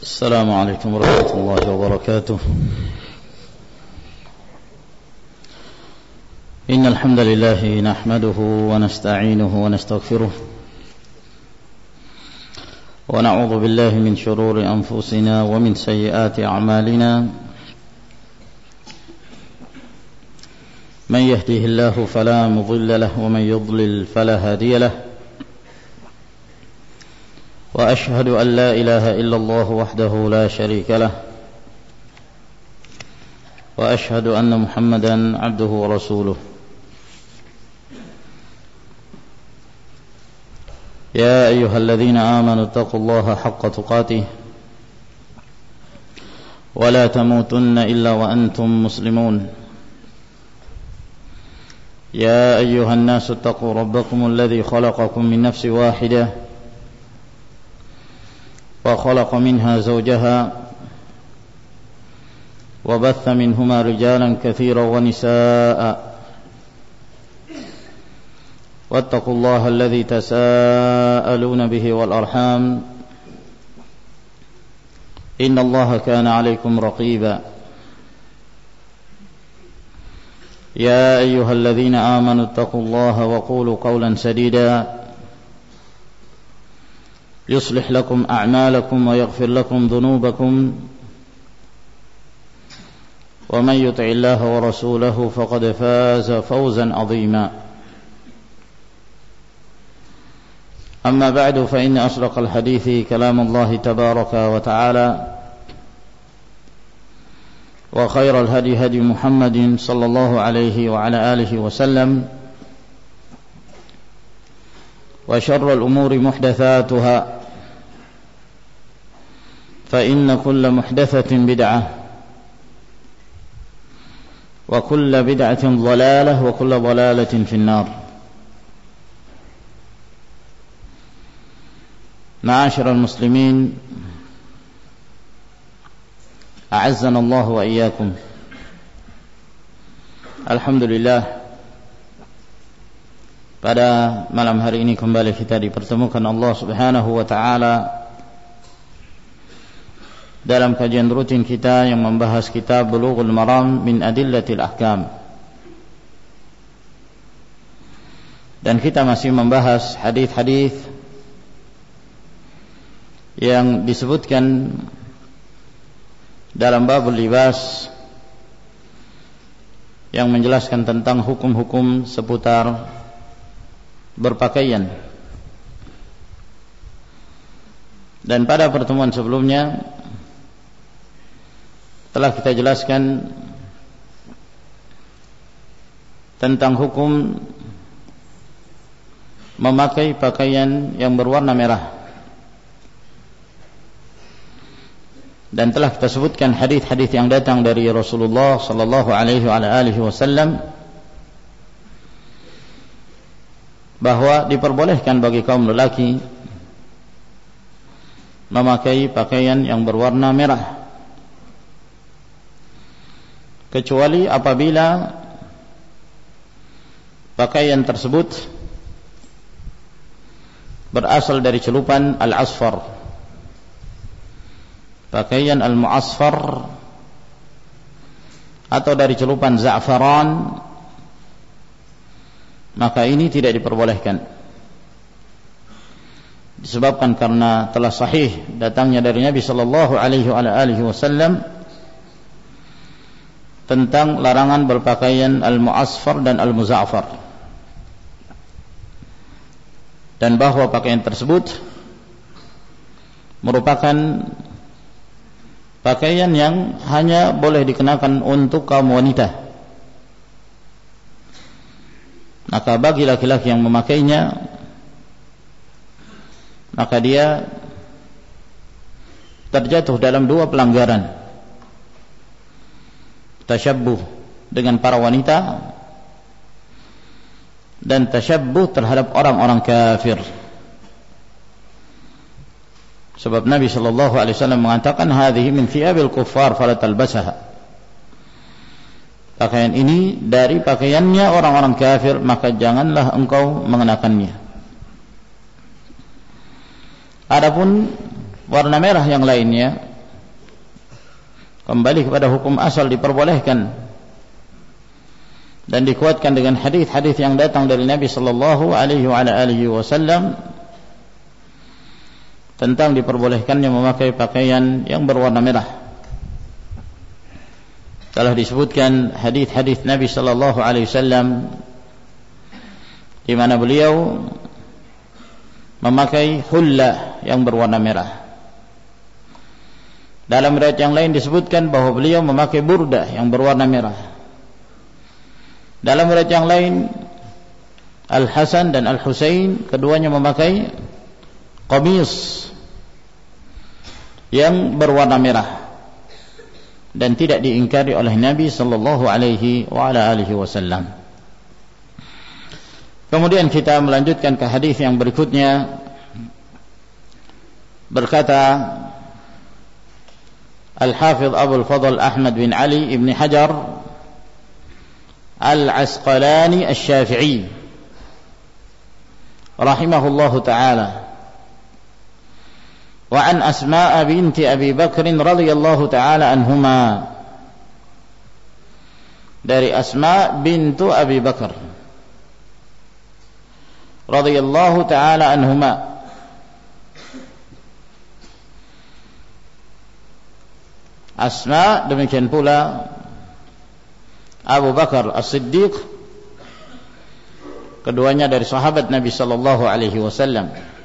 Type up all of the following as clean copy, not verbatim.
السلام عليكم ورحمة الله وبركاته. إن الحمد لله نحمده ونستعينه ونستغفره ونعوذ بالله من شرور أنفسنا ومن سيئات أعمالنا. من يهده الله فلا مضل له ومن يضلل فلا هادي له. وأشهد أن لا إله إلا الله وحده لا شريك له وأشهد أن محمدا عبده ورسوله. يا أيها الذين آمنوا اتقوا الله حق تقاته ولا تموتن إلا وأنتم مسلمون. يا أيها الناس اتقوا ربكم الذي خلقكم من نفس واحدة وخلق منها زوجها وبث منهما رجالا كثيرا ونساء واتقوا الله الذي تساءلون به والأرحام إن الله كان عليكم رقيبا. يا أيها الذين آمنوا اتقوا الله وقولوا قولا سديدا يصلح لكم أعمالكم ويغفر لكم ذنوبكم ومن يطع الله ورسوله فقد فاز فوزا عظيما. أما بعد فإن أصدق الحديث كلام الله تبارك وتعالى وخير الهدي هدي محمد صلى الله عليه وعلى آله وسلم وشر الأمور محدثاتها فإن كل محدثة بدعة وكل بدعة ضلالة وكل ضلالة في النار. معاشر المسلمين أعزنا الله وإياكم. Alhamdulillah, pada malam hari ini kembali kita dipertemukan Allah Subhanahu wa taala dalam kajian rutin kita yang membahas kitab Bulughul Maram min Adillatil Ahkam. Dan kita masih membahas hadis-hadis yang disebutkan dalam babul libas yang menjelaskan tentang hukum-hukum seputar berpakaian. Dan pada pertemuan sebelumnya telah kita jelaskan tentang hukum memakai pakaian yang berwarna merah, dan telah kita sebutkan hadis-hadis yang datang dari Rasulullah sallallahu alaihi wasallam bahwa diperbolehkan bagi kaum lelaki memakai pakaian yang berwarna merah, kecuali apabila pakaian tersebut berasal dari celupan al-asfar, pakaian al-mu'asfar, atau dari celupan za'faran, maka ini tidak diperbolehkan. Disebabkan karena telah sahih datangnya dari Nabi sallallahu alaihi wasallam tentang larangan berpakaian al-mu'asfar dan al-muza'far, dan bahwa pakaian tersebut merupakan pakaian yang hanya boleh dikenakan untuk kaum wanita. Maka bagi laki-laki yang memakainya, maka dia terjatuh dalam dua pelanggaran: tasyabbuh dengan para wanita dan tasyabbuh terhadap orang-orang kafir. Sebab Nabi sallallahu alaihi wasallam mengatakan, hadhihi min thiyabil kuffar fala talbasaha, pakaian ini dari pakaiannya orang-orang kafir, maka janganlah engkau mengenakannya. Adapun warna merah yang lainnya kembali kepada hukum asal diperbolehkan dan dikuatkan dengan hadis-hadis yang datang dari Nabi sallallahu alaihi wasallam tentang diperbolehkannya memakai pakaian yang berwarna merah. Telah disebutkan hadis-hadis Nabi sallallahu alaihi wasallam di mana beliau memakai hullah yang berwarna merah. Dalam riwayat yang lain disebutkan bahwa beliau memakai burdah yang berwarna merah. Dalam riwayat yang lain Al-Hasan dan Al-Husain keduanya memakai qamis yang berwarna merah dan tidak diingkari oleh Nabi sallallahu alaihi wasallam. Kemudian kita melanjutkan ke hadis yang berikutnya. Berkata Al-Hafidh Abul Fadl Ahmad bin Ali ibn Hajar Al-Asqalani Asy-Syafi'i rahimahullahu ta'ala, wa an Asma' binti Abi Bakr radhiyallahu ta'ala anhuma, dari Asma' bintu Abi Bakar radhiyallahu ta'ala anhuma, Asma' demikian pula Abu Bakar As-Siddiq, keduanya dari sahabat Nabi sallallahu alaihi wasallam.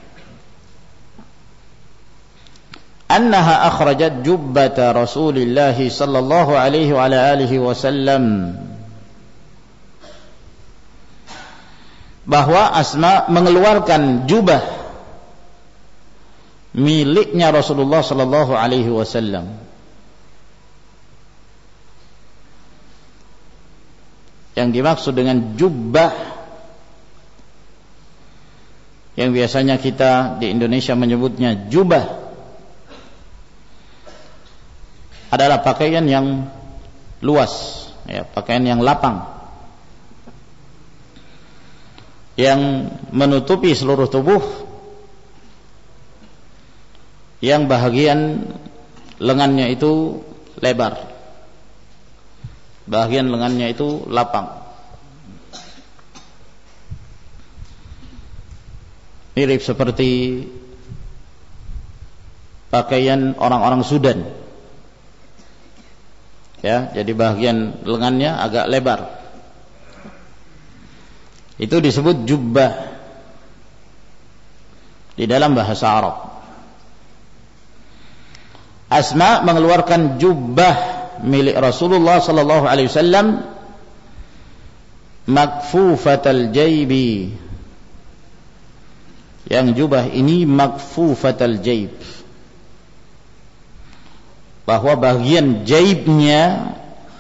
Annaha akhrajat jubbata Rasulillah sallallahu alaihi wa ala alihi wasallam, bahwa Asma mengeluarkan jubah miliknya Rasulullah sallallahu alaihi wasallam. Yang dimaksud dengan jubbah yang biasanya kita di Indonesia menyebutnya jubah adalah pakaian yang luas, ya, pakaian yang lapang yang menutupi seluruh tubuh, yang bahagian lengannya itu lebar, bahagian lengannya itu lapang. Mirip seperti pakaian orang-orang Sudan. Ya, jadi bahagian lengannya agak lebar. Itu disebut jubbah di dalam bahasa Arab. Asma mengeluarkan jubbah milik Rasulullah sallallahu alaihi wasallam makfufatal jaybi, yang jubah ini makfufatal jayb, bahwa bagian jaybnya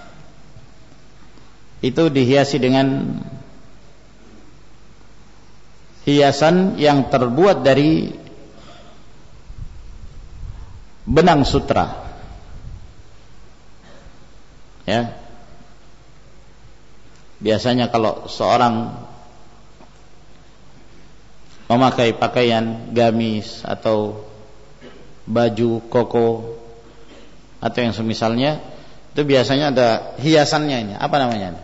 itu dihiasi dengan hiasan yang terbuat dari benang sutra. Ya, biasanya kalau seorang memakai pakaian gamis atau baju koko atau yang semisalnya, itu biasanya ada hiasannya ini. Apa namanya?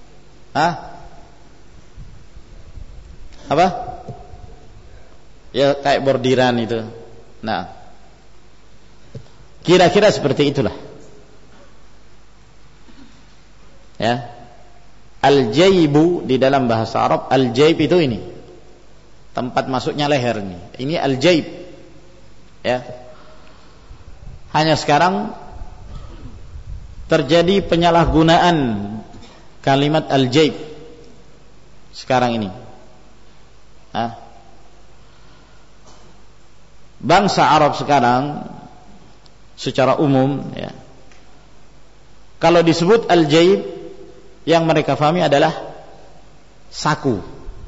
Apa? Ya, kayak bordiran itu. Nah, kira-kira seperti itulah. Ya, al-jaybu di dalam bahasa Arab, al-jayb itu ini tempat masuknya leher ini. Ini al-jayb. Ya. Hanya sekarang terjadi penyalahgunaan kalimat al-jayb sekarang ini. Bangsa Arab sekarang secara umum, ya, kalau disebut al-jayb, yang mereka fahami adalah saku.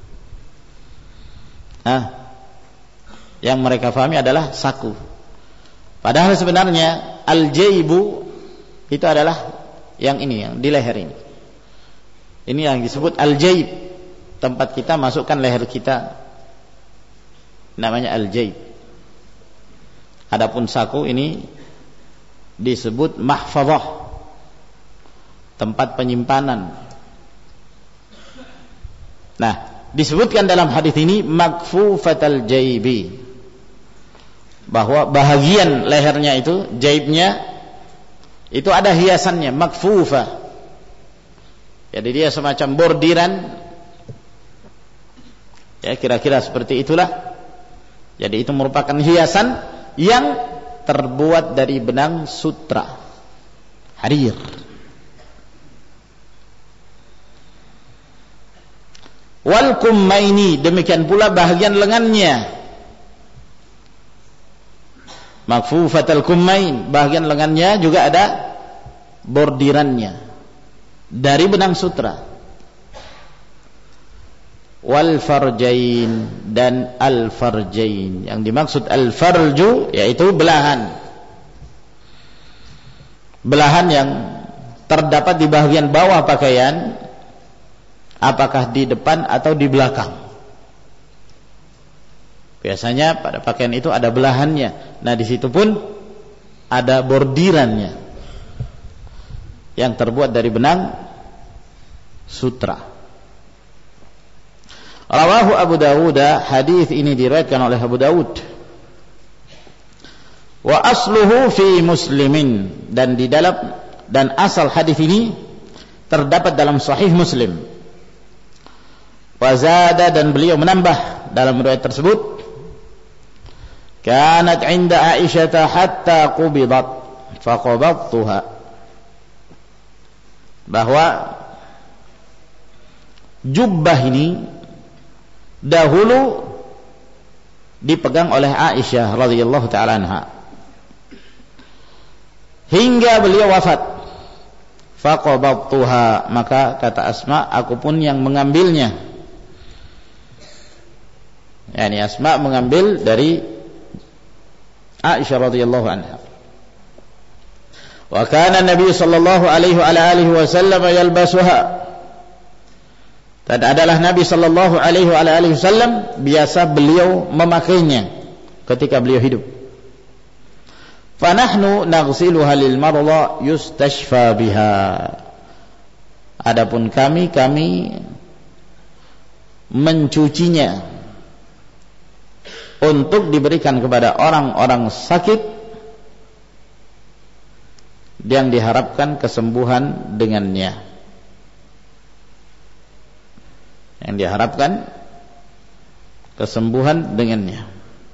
Yang mereka fahami adalah saku. Padahal sebenarnya al-jaybu itu adalah yang ini, yang di leher ini. Ini yang disebut al-jayb. Tempat kita masukkan leher kita namanya al-jayb. Adapun saku ini disebut mahfazah, tempat penyimpanan. Nah, disebutkan dalam hadis ini makfufatal jaibi, bahwa bahagian lehernya itu, jaibnya itu ada hiasannya, makfufah. Jadi dia semacam bordiran, ya kira-kira seperti itulah. Jadi itu merupakan hiasan yang terbuat dari benang sutra, harir. Wal kummaini, demikian pula bahagian lengannya, makfufatul kummain, bahagian lengannya juga ada bordirannya dari benang sutra. Wal farjain, dan al farjain, yang dimaksud al farju yaitu belahan yang terdapat di bahagian bawah pakaian, apakah di depan atau di belakang. Biasanya pada pakaian itu ada belahannya. Nah, di situ pun ada bordirannya yang terbuat dari benang sutra. Rawahu Abu Dawud, hadis ini diriwayatkan oleh Abu Dawud. Wa asluhu fi Muslimin, dan di dalam, dan asal hadis ini terdapat dalam Sahih Muslim. Wa zada, dan beliau menambah dalam riwayat tersebut, kanat 'inda Aisyah hatta qubidat faqabattuha, bahwa jubbah ini dahulu dipegang oleh Aisyah radhiyallahu taala anha hingga beliau wafat. Faqabattuha, maka kata Asma, aku pun yang mengambilnya. Yani Asma mengambil dari Aisyah radhiyallahu anha. Wa kana Nabi sallallahu alaihi wa alihi wasallam yalbasuha, dan adalah Nabi sallallahu alaihi wa alihi wasallam biasa beliau memakainya ketika beliau hidup. Fa nahnu naghsiluha lil marḍa yustashfa biha, adapun kami mencucinya untuk diberikan kepada orang-orang sakit yang diharapkan kesembuhan dengannya. Yang diharapkan kesembuhan dengannya.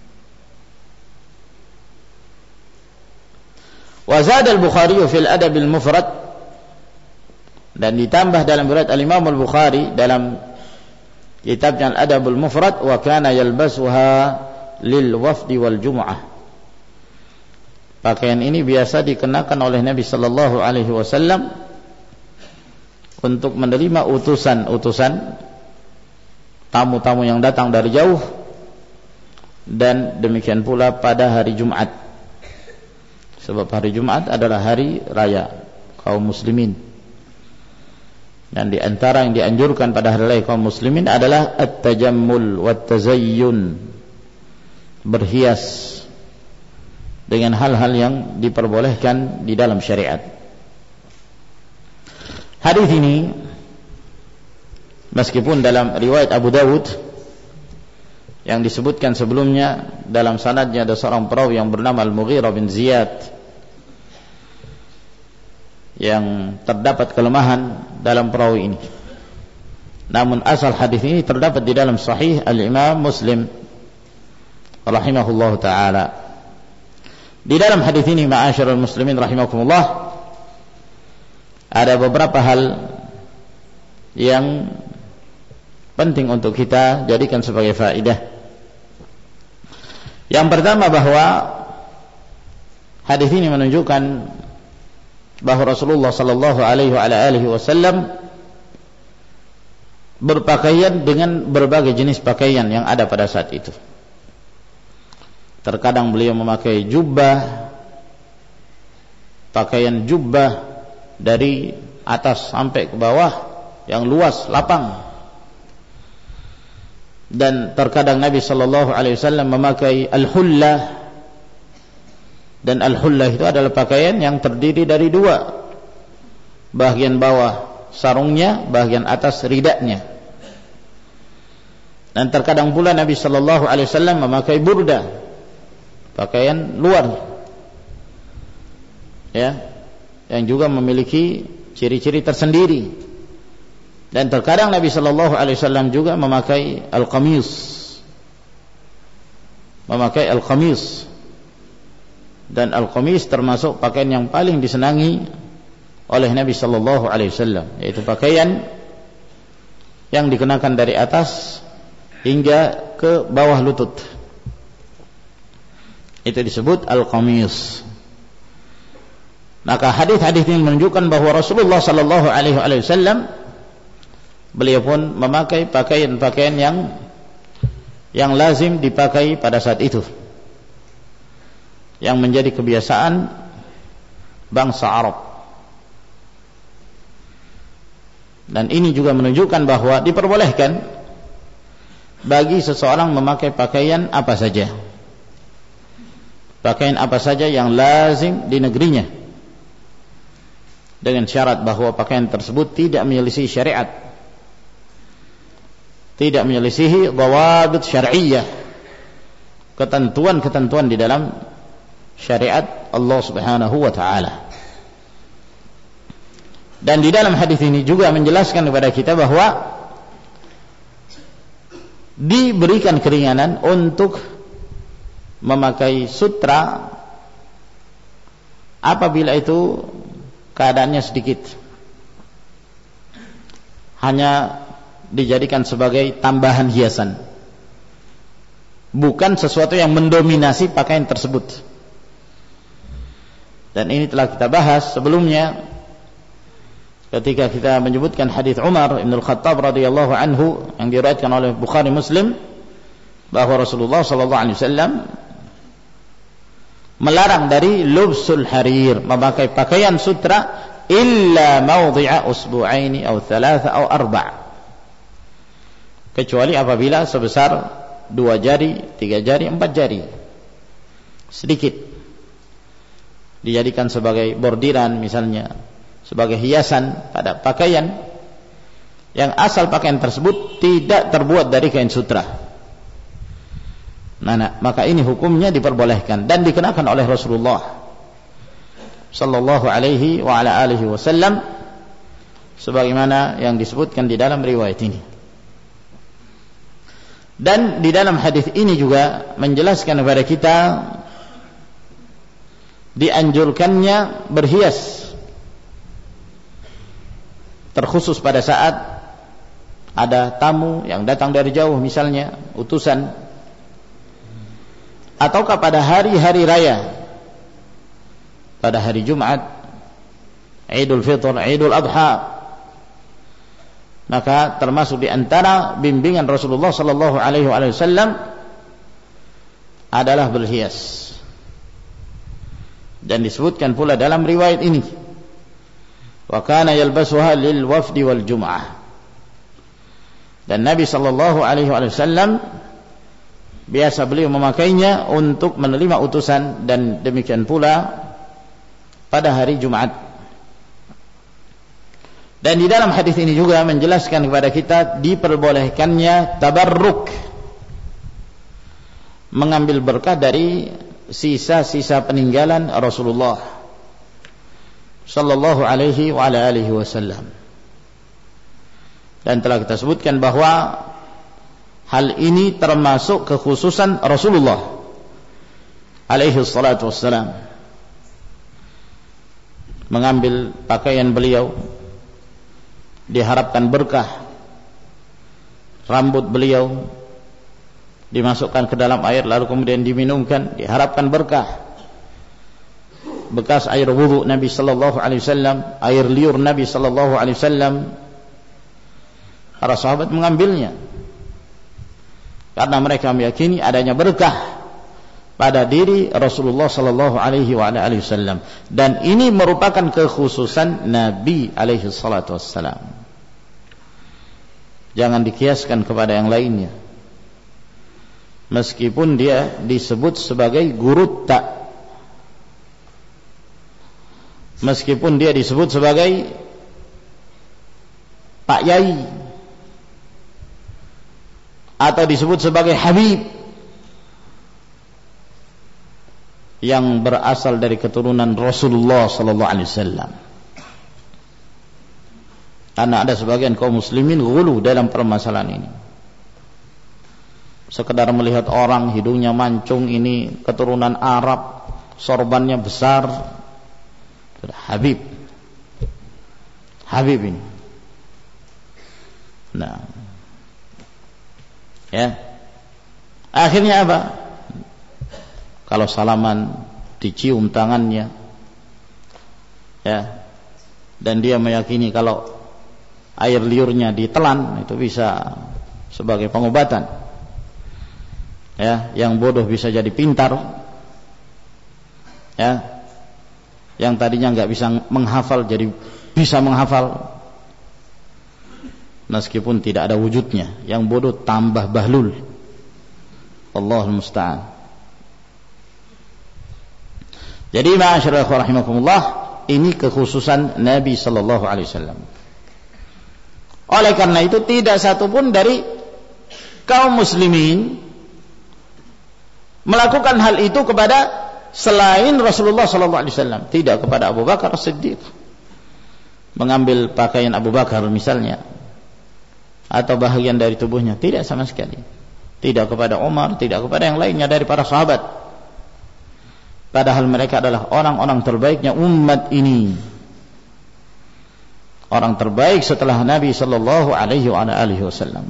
Wa zada al-Bukhari fil Adab al-Mufrad, dan ditambah dalam riwayat al-Imam al-Bukhari dalam kitabnya al-Adab al-Mufrad, wa kana yalbasuha lil wafdi wal jumu'ah, pakaian ini biasa dikenakan oleh Nabi sallallahu alaihi wasallam untuk menerima utusan-utusan, tamu-tamu yang datang dari jauh, dan demikian pula pada hari Jumat, sebab hari Jumat adalah hari raya kaum muslimin, dan di antara yang dianjurkan pada hari raya kaum muslimin adalah at-tajammul wat-tazayyun, berhias dengan hal-hal yang diperbolehkan di dalam syariat. Hadis ini meskipun dalam riwayat Abu Dawud yang disebutkan sebelumnya, dalam sanadnya ada seorang perawi yang bernama Al-Mughirah bin Ziyad yang terdapat kelemahan dalam perawi ini, namun asal hadis ini terdapat di dalam Sahih Al-Imam Muslim rahimahullah ta'ala. Di dalam hadis ini, ma'asyiral muslimin rahimakumullah, ada beberapa hal yang penting untuk kita jadikan sebagai faedah. Yang pertama, bahwa hadis ini menunjukkan bahwa Rasulullah sallallahu alaihi wasallam berpakaian dengan berbagai jenis pakaian yang ada pada saat itu. Terkadang beliau memakai jubbah, pakaian jubbah dari atas sampai ke bawah yang luas, lapang. Dan terkadang Nabi sallallahu alaihi wasallam memakai al-hullah, Dan al-hullah itu adalah pakaian yang terdiri dari dua, bagian bawah sarungnya, bagian atas ridaknya. Dan terkadang pula Nabi sallallahu alaihi wasallam memakai burda, pakaian luar, ya, yang juga memiliki ciri-ciri tersendiri. Dan terkadang Nabi sallallahu alaihi wasallam juga memakai al-qamis, dan al-qamis termasuk pakaian yang paling disenangi oleh Nabi sallallahu alaihi wasallam, yaitu pakaian yang dikenakan dari atas hingga ke bawah lutut. Itu disebut al-qamis. Maka hadis-hadis ini menunjukkan bahwa Rasulullah sallallahu alaihi wasallam beliau pun memakai pakaian-pakaian yang lazim dipakai pada saat itu, yang menjadi kebiasaan bangsa Arab. Dan ini juga menunjukkan bahwa diperbolehkan bagi seseorang memakai pakaian apa saja, yang lazim di negerinya, dengan syarat bahwa pakaian tersebut tidak menyelisihi syariat, tidak menyelisihi dhawabit syar'iyyah, ketentuan-ketentuan di dalam syariat Allah Subhanahu wa taala. Dan di dalam hadis ini juga menjelaskan kepada kita bahwa diberikan keringanan untuk memakai sutra apabila itu keadaannya sedikit, hanya dijadikan sebagai tambahan hiasan, bukan sesuatu yang mendominasi pakaian tersebut. Dan ini telah kita bahas sebelumnya ketika kita menyebutkan hadis Umar bin Al-Khattab radhiyallahu anhu yang diriwayatkan oleh Bukhari Muslim, bahwa Rasulullah sallallahu alaihi wasallam melarang dari lubsul harir, memakai pakaian sutra, illa mawdi'a usbu'aini aw thalatha aw arba', kecuali apabila sebesar 2 jari, 3 jari, 4 jari, sedikit, dijadikan sebagai bordiran misalnya, sebagai hiasan pada pakaian yang asal pakaian tersebut tidak terbuat dari kain sutra. Nah, maka ini hukumnya diperbolehkan dan dikenakan oleh Rasulullah sallallahu alaihi wa ala alihi wasallam sebagaimana yang disebutkan di dalam riwayat ini. Dan di dalam hadis ini juga menjelaskan kepada kita dianjurkannya berhias, terkhusus pada saat ada tamu yang datang dari jauh, misalnya utusan, ataukah pada hari-hari raya, pada hari Jumat, Idul Fitr, Idul Adha. Maka termasuk di antara bimbingan Rasulullah sallallahu alaihi wasallam adalah berhias. Dan disebutkan pula dalam riwayat ini, wa kana yalbasuha lil wafdi wal jum'ah. Dan Nabi sallallahu alaihi wasallam biasa beliau memakainya untuk menerima utusan, dan demikian pula pada hari Jumat. Dan di dalam hadis ini juga menjelaskan kepada kita diperbolehkannya tabarruk, mengambil berkah dari sisa-sisa peninggalan Rasulullah sallallahu alaihi wa ala alihi wasallam. Dan telah kita sebutkan bahwa hal ini termasuk kekhususan Rasulullah alaihi salatu wassalam, mengambil pakaian beliau diharapkan berkah, rambut beliau dimasukkan ke dalam air lalu kemudian diminumkan, diharapkan berkah, bekas air wudu Nabi sallallahu alaihi wasallam, air liur Nabi sallallahu alaihi wasallam, para sahabat mengambilnya karena mereka meyakini adanya berkah pada diri Rasulullah sallallahu alaihi wasallam, dan ini merupakan kekhususan Nabi alaihi salatu wassalam. Jangan dikiaskan kepada yang lainnya, meskipun dia disebut sebagai gurutta, meskipun dia disebut sebagai Pak Yai atau disebut sebagai Habib yang berasal dari keturunan Rasulullah sallallahu alaihi wasallam. Karena ada sebagian kaum muslimin ghulu dalam permasalahan ini. Sekedar melihat orang hidungnya mancung, ini keturunan Arab, sorbannya besar, Habib ini. Nah, ya, akhirnya apa? Kalau salaman dicium tangannya, ya, dan dia meyakini kalau air liurnya ditelan itu bisa sebagai pengobatan. Ya, yang bodoh bisa jadi pintar. Ya, yang tadinya nggak bisa menghafal jadi bisa menghafal. Meskipun tidak ada wujudnya, yang bodoh tambah bahlul. Allahul musta'an. Jadi ma'asyiral ikhwah rahimakumullah, ini kekhususan Nabi sallallahu alaihi wasallam. Oleh karena itu tidak satupun dari kaum muslimin melakukan hal itu kepada selain Rasulullah sallallahu alaihi wasallam, tidak kepada Abu Bakar As-Siddiq. Mengambil pakaian Abu Bakar misalnya atau bahagian dari tubuhnya, tidak sama sekali. Tidak kepada Umar, tidak kepada yang lainnya dari para sahabat. Padahal mereka adalah orang-orang terbaiknya umat ini. Orang terbaik setelah Nabi sallallahu alaihi wasallam.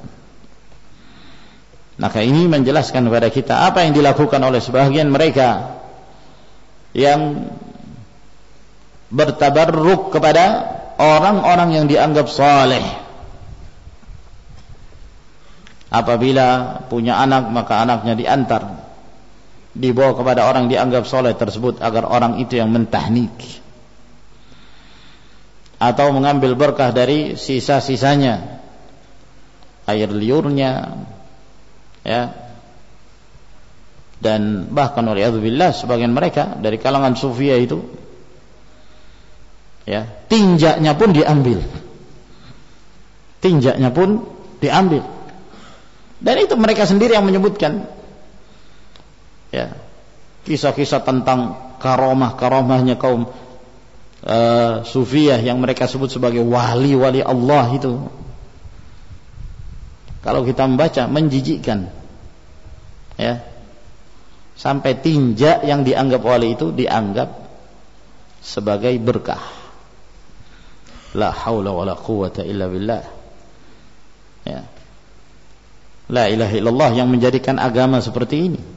Maka ini menjelaskan kepada kita apa yang dilakukan oleh sebagian mereka yang bertabarruk kepada orang-orang yang dianggap saleh. Apabila punya anak, maka anaknya diantar, dibawa kepada orang dianggap saleh tersebut agar orang itu yang mentahnik, atau mengambil berkah dari sisa-sisanya, air liurnya, ya, dan bahkan waliyadzubillah sebagian mereka dari kalangan sufia itu, ya, tinjaknya pun diambil, dan itu mereka sendiri yang menyebutkan, ya, kisah-kisah tentang karomahnya kaum sufiyah yang mereka sebut sebagai wali-wali Allah itu. Kalau kita membaca menjijikkan, ya, sampai tinjak yang dianggap wali itu dianggap sebagai berkah. La haula wala quwwata illa billah. Ya. La ilaha illallah yang menjadikan agama seperti ini.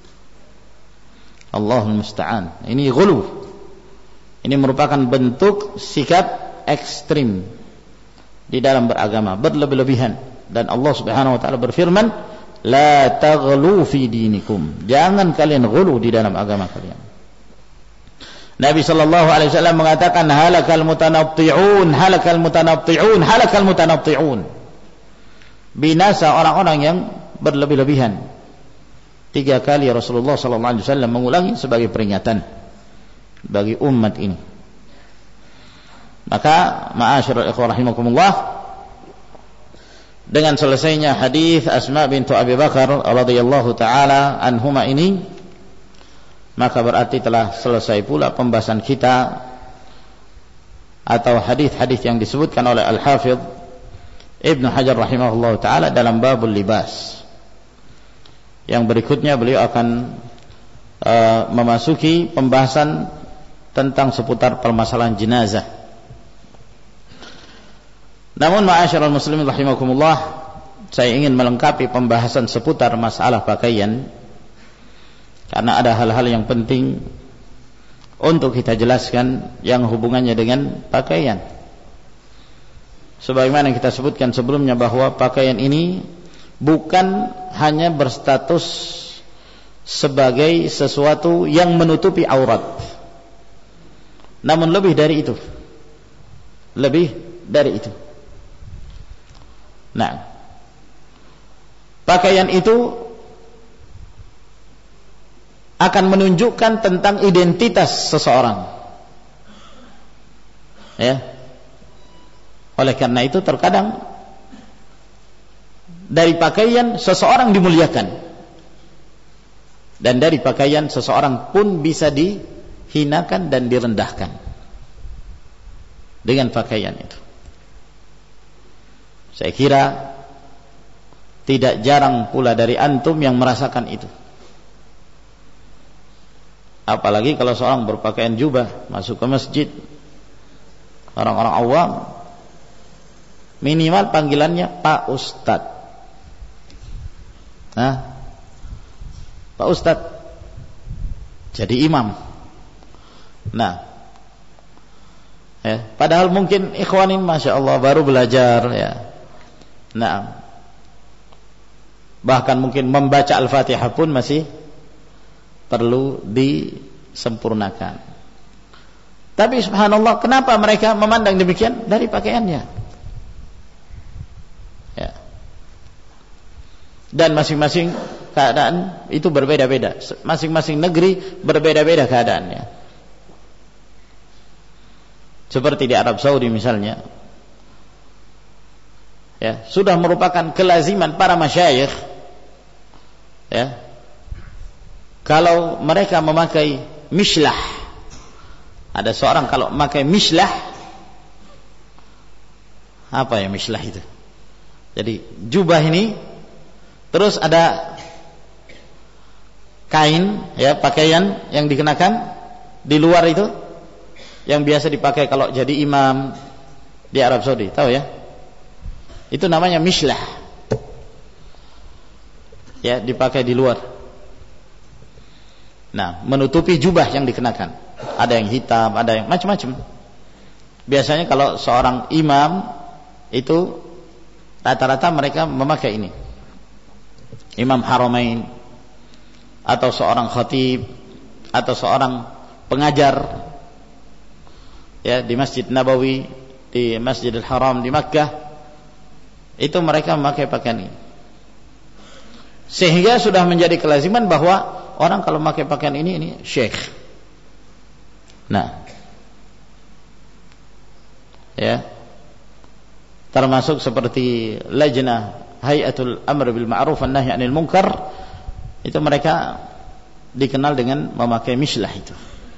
Allahul musta'an. Ini ghulu. Ini merupakan bentuk sikap ekstrim di dalam beragama, berlebih-lebihan. Dan Allah Subhanahu wa taala berfirman, "La taghlu fi dinikum." Jangan kalian ghulu di dalam agama kalian. Nabi sallallahu alaihi wasallam mengatakan, "Halakal mutanatti'un." Binasa orang-orang yang berlebih-lebihan. 3 kali Rasulullah sallallahu alaihi wasallam mengulangi sebagai peringatan bagi umat ini. Maka ma'asyiral ikhwah rahimakumullah, dengan selesainya hadis Asma bintu Abi Bakar radhiyallahu taala anhuma ini, maka berarti telah selesai pula pembahasan kita atau hadis-hadis yang disebutkan oleh Al-Hafidz Ibnu Hajar rahimahullahu taala dalam babul libas. Yang berikutnya beliau akan memasuki pembahasan tentang seputar permasalahan jenazah. Namun ma'asyiral muslimin rahimakumullah, saya ingin melengkapi pembahasan seputar masalah pakaian, karena ada hal-hal yang penting untuk kita jelaskan yang hubungannya dengan pakaian. Sebagaimana kita sebutkan sebelumnya bahwa pakaian ini bukan hanya berstatus sebagai sesuatu yang menutupi aurat, namun lebih dari itu. Nah, pakaian itu akan menunjukkan tentang identitas seseorang. Ya. Oleh karena itu terkadang dari pakaian seseorang dimuliakan, dan dari pakaian seseorang pun bisa dihinakan dan direndahkan dengan pakaian itu. Saya kira tidak jarang pula dari antum yang merasakan itu. Apalagi kalau seorang berpakaian jubah masuk ke masjid, orang-orang awam minimal panggilannya Pak Ustadz. Pak Ustadz jadi imam. Padahal mungkin ikhwanin Masya Allah baru belajar ya. Bahkan mungkin membaca Al-Fatihah pun masih perlu disempurnakan. Tapi subhanallah, kenapa mereka memandang demikian? Dari pakaiannya ya. Dan masing-masing keadaan itu berbeda-beda. Masing-masing negeri berbeda-beda keadaannya. Seperti di Arab Saudi misalnya ya, sudah merupakan kelaziman para masyayikh ya, kalau mereka memakai mishlah. Ada seorang kalau memakai mishlah, apa ya mishlah itu? Jadi jubah ini terus ada kain ya, pakaian yang dikenakan di luar itu, yang biasa dipakai kalau jadi imam di Arab Saudi, tahu ya? Itu namanya mishlah. Ya, dipakai di luar. Menutupi jubah yang dikenakan. Ada yang hitam, ada yang macam-macam. Biasanya kalau seorang imam itu rata-rata mereka memakai ini. Imam Haramain atau seorang khatib atau seorang pengajar ya di Masjid Nabawi, di Masjidil Haram di Makkah, itu mereka memakai pakaian ini. Sehingga sudah menjadi kelaziman bahwa orang kalau memakai pakaian ini syekh. Ya. Termasuk seperti lajnah Hayatul Amr bil Ma'ruf wan Nahy 'anil Munkar, itu mereka dikenal dengan memakai mishlah itu.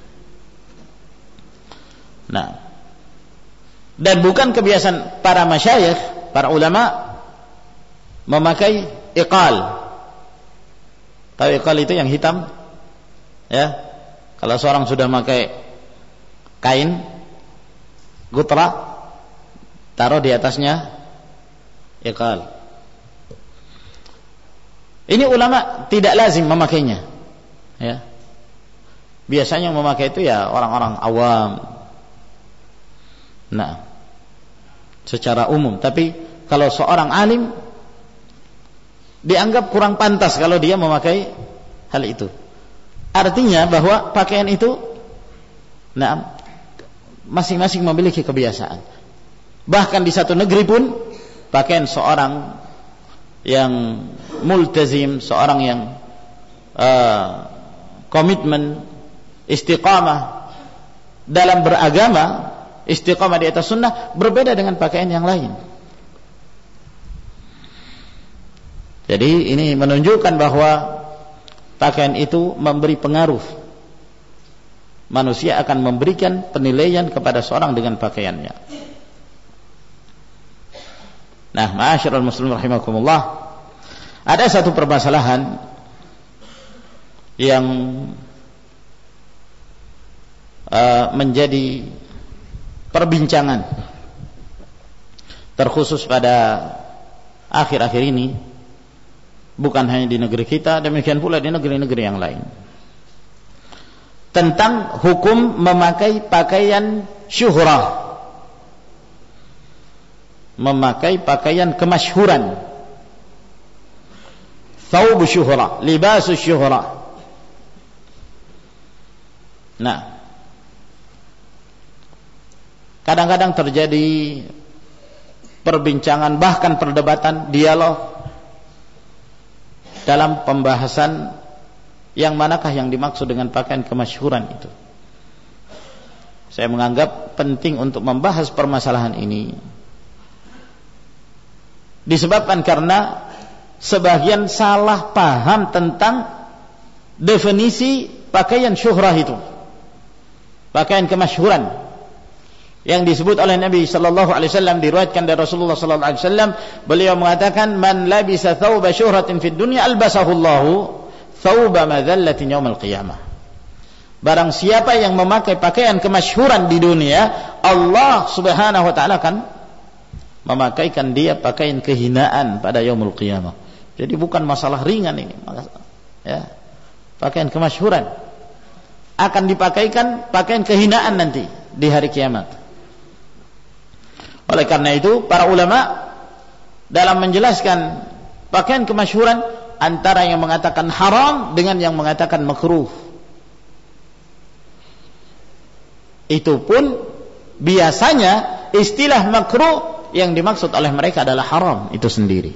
Dan bukan kebiasaan para masyayikh, para ulama memakai iqal. Tahu iqal itu yang hitam? Ya. Kalau seorang sudah memakai kain gutra, taruh di atasnya iqal. Ini ulama tidak lazim memakainya. Ya. Biasanya yang memakai itu ya orang-orang awam. Secara umum. Tapi kalau seorang alim dianggap kurang pantas kalau dia memakai hal itu. Artinya bahwa pakaian itu masing-masing memiliki kebiasaan. Bahkan di satu negeri pun pakaian seorang yang multazim, seorang yang komitmen, istiqamah dalam beragama, istiqamah di atas sunnah, berbeda dengan pakaian yang lain. Jadi ini menunjukkan bahwa pakaian itu memberi pengaruh. Manusia akan memberikan penilaian kepada seorang dengan pakaiannya. Ma'asyiral muslimin rahimakumullah, ada satu permasalahan yang menjadi perbincangan terkhusus pada akhir-akhir ini, bukan hanya di negeri kita, demikian pula di negeri-negeri yang lain, tentang hukum memakai pakaian syuhrah, memakai pakaian kemasyhuran, thawb syuhrah, libas syuhrah. Kadang-kadang terjadi perbincangan, bahkan perdebatan, dialog dalam pembahasan yang manakah yang dimaksud dengan pakaian kemasyhuran itu. saya menganggap penting untuk membahas permasalahan ini disebabkan karena sebagian salah paham tentang definisi pakaian syuhrah itu, pakaian kemasyhuran yang disebut oleh Nabi sallallahu alaihi wasallam, diriwayatkan dari Rasulullah sallallahu alaihi wasallam, beliau mengatakan man labisa thawba syuhratin fid dunya albasahu Allahu thawba madhallatin yaumil qiyamah. Barang siapa yang memakai pakaian kemasyhuran di dunia, Allah Subhanahu wa taala akan memakaikan dia pakaian kehinaan pada yaumul qiyamah. Jadi bukan masalah ringan ini, ya. Pakaian kemasyhuran akan dipakaikan pakaian kehinaan nanti di hari kiamat. Oleh karena itu para ulama dalam menjelaskan pakaian kemasyhuran antara yang mengatakan haram dengan yang mengatakan makruh. Itu pun biasanya istilah makruh yang dimaksud oleh mereka adalah haram itu sendiri.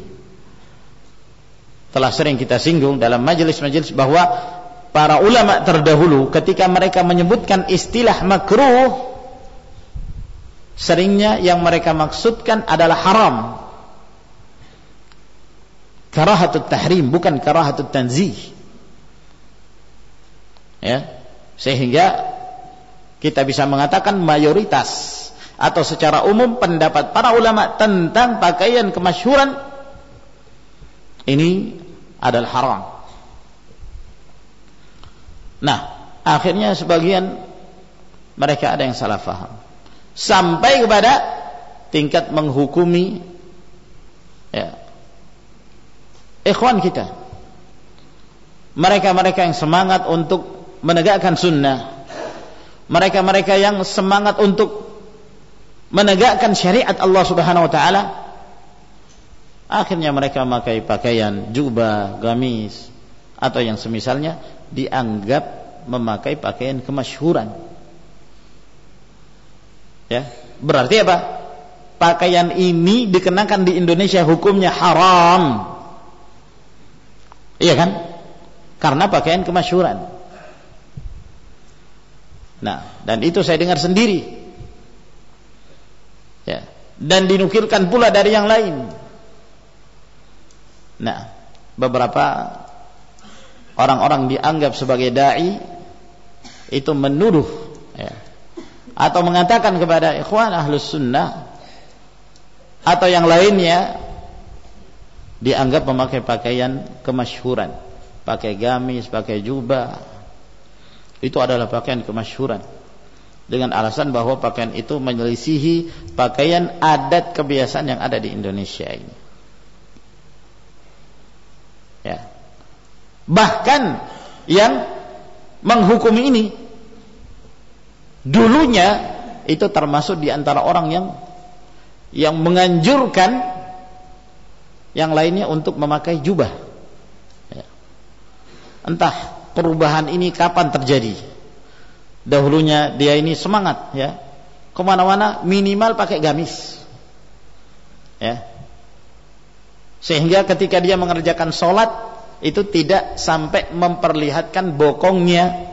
Telah sering kita singgung dalam majelis-majelis bahwa para ulama terdahulu ketika mereka menyebutkan istilah makruh, seringnya yang mereka maksudkan adalah haram, karahatut tahrim, bukan karahatut tanzih, ya. Sehingga kita bisa mengatakan mayoritas atau secara umum pendapat para ulama tentang pakaian kemasyhuran ini adalah haram. Nah, akhirnya sebagian mereka ada yang salah faham sampai kepada tingkat menghukumi, ya, ikhwan kita, mereka-mereka yang semangat untuk menegakkan sunnah, mereka-mereka yang semangat untuk menegakkan syariat Allah Subhanahu wa taala, akhirnya mereka memakai pakaian jubah, gamis atau yang semisalnya, dianggap memakai pakaian kemasyhuran. Ya, berarti apa? Pakaian ini dikenakan di Indonesia hukumnya haram. Iya kan? Karena pakaian kemasyhuran. Nah, dan itu saya dengar sendiri. Ya, dan dinukilkan pula dari yang lain. Nah, beberapa orang-orang dianggap sebagai dai itu menuduh, ya, atau mengatakan kepada ikhwan ahlus sunnah atau yang lainnya, dianggap memakai pakaian kemasyhuran, pakai gamis, pakai jubah, itu adalah pakaian kemasyhuran, dengan alasan bahwa pakaian itu menyelisihi pakaian adat kebiasaan yang ada di Indonesia ini. Ya. Bahkan yang menghukumi ini dulunya itu termasuk di antara orang yang menganjurkan yang lainnya untuk memakai jubah. Ya. Entah perubahan ini kapan terjadi. Dahulunya dia ini semangat, ya, kemana-mana minimal pakai gamis, ya, sehingga ketika dia mengerjakan sholat itu tidak sampai memperlihatkan bokongnya,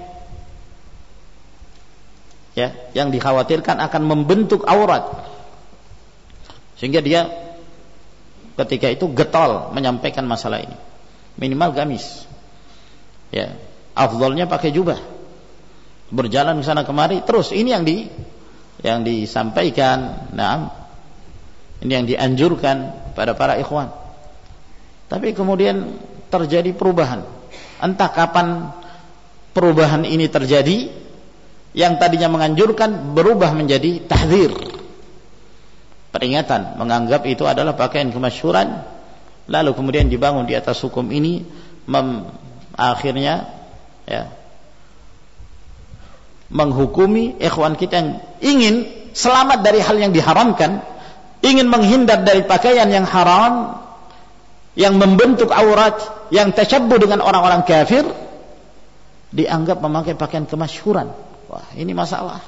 ya, yang dikhawatirkan akan membentuk aurat, sehingga dia ketika itu getol menyampaikan masalah ini, minimal gamis, ya, afdhalnya pakai jubah, berjalan ke sana kemari terus. Ini yang disampaikan, nah, ini yang dianjurkan pada para ikhwan. Tapi kemudian terjadi perubahan. Entah kapan perubahan ini terjadi, yang tadinya menganjurkan berubah menjadi tahdzir, peringatan, menganggap itu adalah pakaian kemasyhuran, lalu kemudian dibangun di atas hukum ini, akhirnya, ya, menghukumi ikhwan kita yang ingin selamat dari hal yang diharamkan, ingin menghindar dari pakaian yang haram, yang membentuk aurat, yang tasyabbuh dengan orang-orang kafir, dianggap memakai pakaian kemasyhuran. Wah, ini masalah,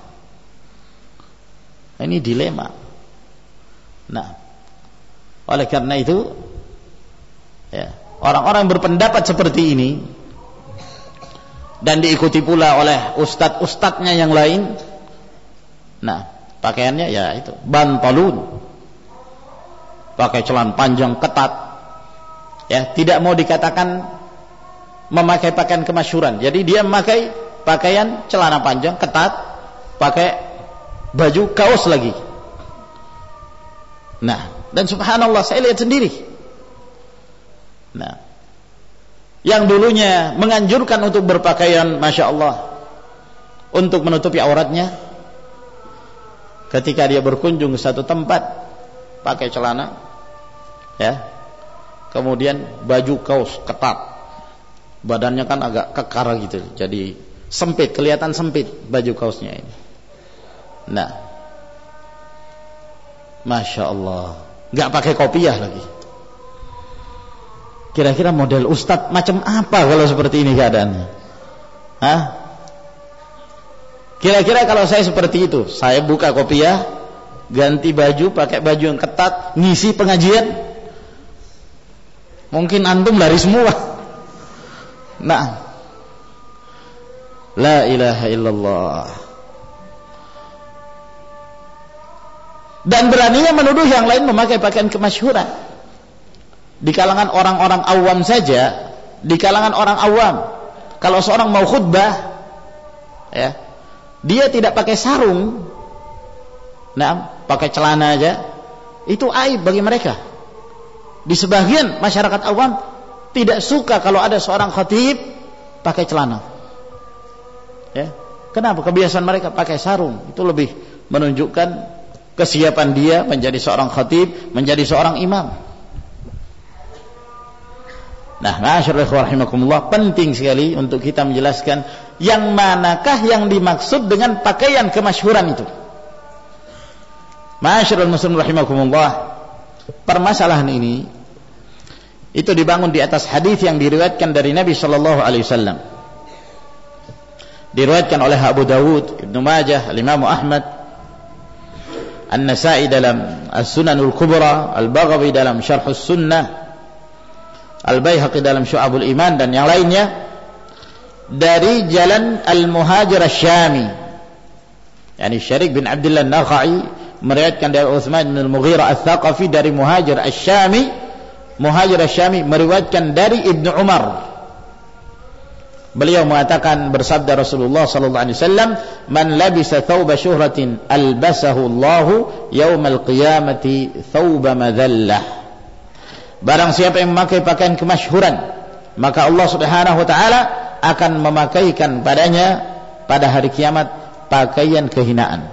ini dilema. Nah, oleh karena itu, ya, orang-orang berpendapat seperti ini dan diikuti pula oleh ustadz-ustadznya yang lain, Nah, pakaiannya ya itu bantalun, pakai celana panjang ketat, ya, tidak mau dikatakan memakai pakaian kemasyhuran. Jadi dia memakai pakaian celana panjang ketat, pakai baju kaos lagi. Nah, dan subhanallah saya lihat sendiri. Nah, yang dulunya menganjurkan untuk berpakaian, masya Allah, untuk menutupi auratnya, ketika dia berkunjung ke satu tempat pakai celana, ya, kemudian baju kaos ketat, badannya kan agak kekar gitu, jadi sempit, kelihatan sempit baju kaosnya ini. Nah, masya Allah, nggak pakai kopiah lagi. Kira-kira model ustadz macam apa kalau seperti ini keadaannya? Hah? Kira-kira kalau saya seperti itu, saya buka kopiah, ganti baju, pakai baju yang ketat, ngisi pengajian, mungkin antum lari semua. Nah, la ilaha illallah. Dan beraninya menuduh yang lain memakai pakaian kemasyhuran. Di kalangan orang-orang awam saja, di kalangan orang awam, kalau seorang mau khutbah, ya, dia tidak pakai sarung, nah, pakai celana aja, itu aib bagi mereka. Di sebagian masyarakat awam tidak suka kalau ada seorang khatib pakai celana. Ya, kenapa? Kebiasaan mereka pakai sarung, itu lebih menunjukkan kesiapan dia menjadi seorang khatib, menjadi seorang imam. Nah, ma'asyiral ikhwah rahimakumullah, penting sekali untuk kita menjelaskan yang manakah yang dimaksud dengan pakaian kemasyhuran itu. Ma'asyiral muslimin rahimakumullah, permasalahan ini itu dibangun di atas hadis yang diriwayatkan dari Nabi sallallahu alaihi wasallam. Diriwayatkan oleh Abu Dawud, Ibnu Majah, Al-Imam Ahmad, An-Nasa'i dalam As-Sunanul Kubra, Al-Baghawi dalam Syarhus Sunnah, Al-Baihaqi dalam Syu'abul Iman, dan yang lainnya dari jalan Al-Muhajir Asy-Syami, yakni Syarik bin Abdullah An-Nakhai meriwayatkan dari Utsman bin Al-Mughirah Ats-Tsaqafi dari Muhajir Asy-Syami. Muhajir Asy-Syami meriwayatkan dari Ibnu Umar. Beliau mengatakan, bersabda Rasulullah sallallahu alaihi wasallam, "Man labisa thawba syuhratin albasahu Allahu yaumal qiyamati thawba madhallah." Barang siapa yang memakai pakaian kemasyhuran, maka Allah Subhanahu wa taala akan memakaikan padanya pada hari kiamat pakaian kehinaan.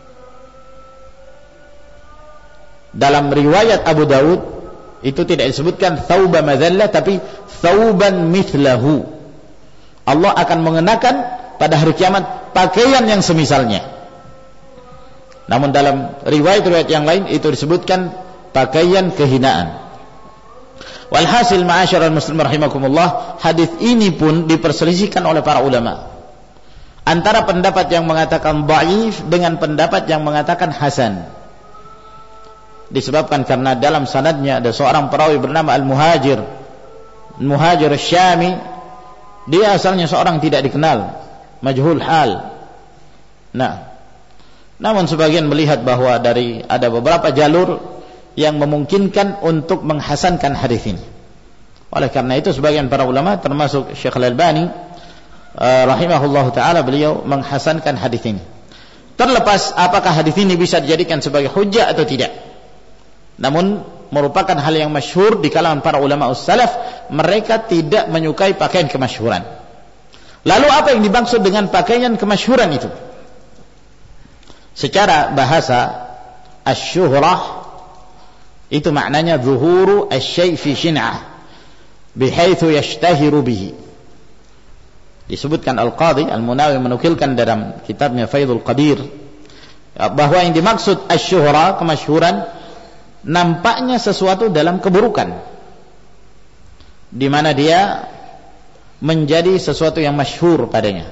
Dalam riwayat Abu Dawud itu tidak disebutkan thawba madhallah, tapi thawban mithlahu. Allah akan mengenakan pada hari kiamat pakaian yang semisalnya. Namun dalam riwayat-riwayat yang lain itu disebutkan pakaian kehinaan. Walhasil, ma'asyiral muslimin rahimakumullah, hadis ini pun diperselisihkan oleh para ulama antara pendapat yang mengatakan dhaif dengan pendapat yang mengatakan hasan. Disebabkan karena dalam sanadnya ada seorang perawi bernama Al-Muhajir Asy-Syami. Dia asalnya seorang tidak dikenal, majhul hal. Nah, namun sebagian melihat bahwa ada beberapa jalur yang memungkinkan untuk menghasankan hadis ini. Oleh karena itu sebagian para ulama termasuk Syekh Al-Albani rahimahullahu taala, beliau menghasankan hadis ini. Terlepas apakah hadis ini bisa dijadikan sebagai hujjah atau tidak, namun merupakan hal yang masyhur di kalangan para ulama salaf, mereka tidak menyukai pakaian kemasyhuran. Lalu apa yang dimaksud dengan pakaian kemasyhuran itu? Secara bahasa, asy-syuhrah itu maknanya zuhuru asy-syai' fi shin'ah bihaitsu yashtahiru bihi. Disebutkan Al-Qadhi Al-Munawi menukilkan dalam kitabnya Faidul Qadir bahwa yang dimaksud asy-syuhra, kemasyhuran, nampaknya sesuatu dalam keburukan, di mana dia menjadi sesuatu yang masyhur padanya.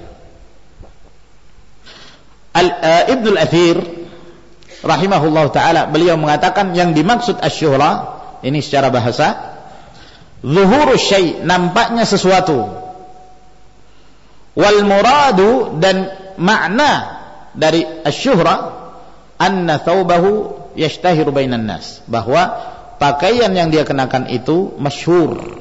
Ibnu Al-Athir rahimahullah ta'ala, beliau mengatakan yang dimaksud asy-syuhra ini secara bahasa, zuhuru syai', nampaknya sesuatu, wal muradu, dan makna dari asy-syuhra anna thawbahu yashtahiru bainan nas, bahwa pakaian yang dia kenakan itu masyhur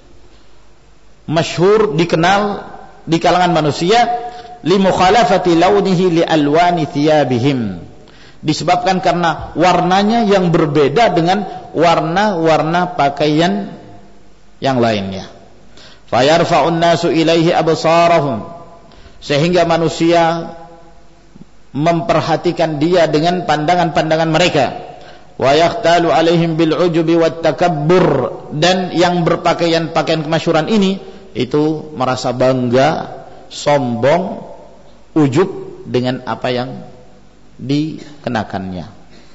dikenal di kalangan manusia, li mukhalafati launihi li alwani thiyabihim, disebabkan karena warnanya yang berbeda dengan warna-warna pakaian yang lainnya. Fayarfa'un nasu ilaihi absarahum, sehingga manusia memperhatikan dia dengan pandangan-pandangan mereka. Wa yahtalu alaihim bil ujubi wat takabbur, dan yang berpakaian pakaian kemasyhuran ini itu merasa bangga, sombong, ujub dengan apa yang dikenakannya.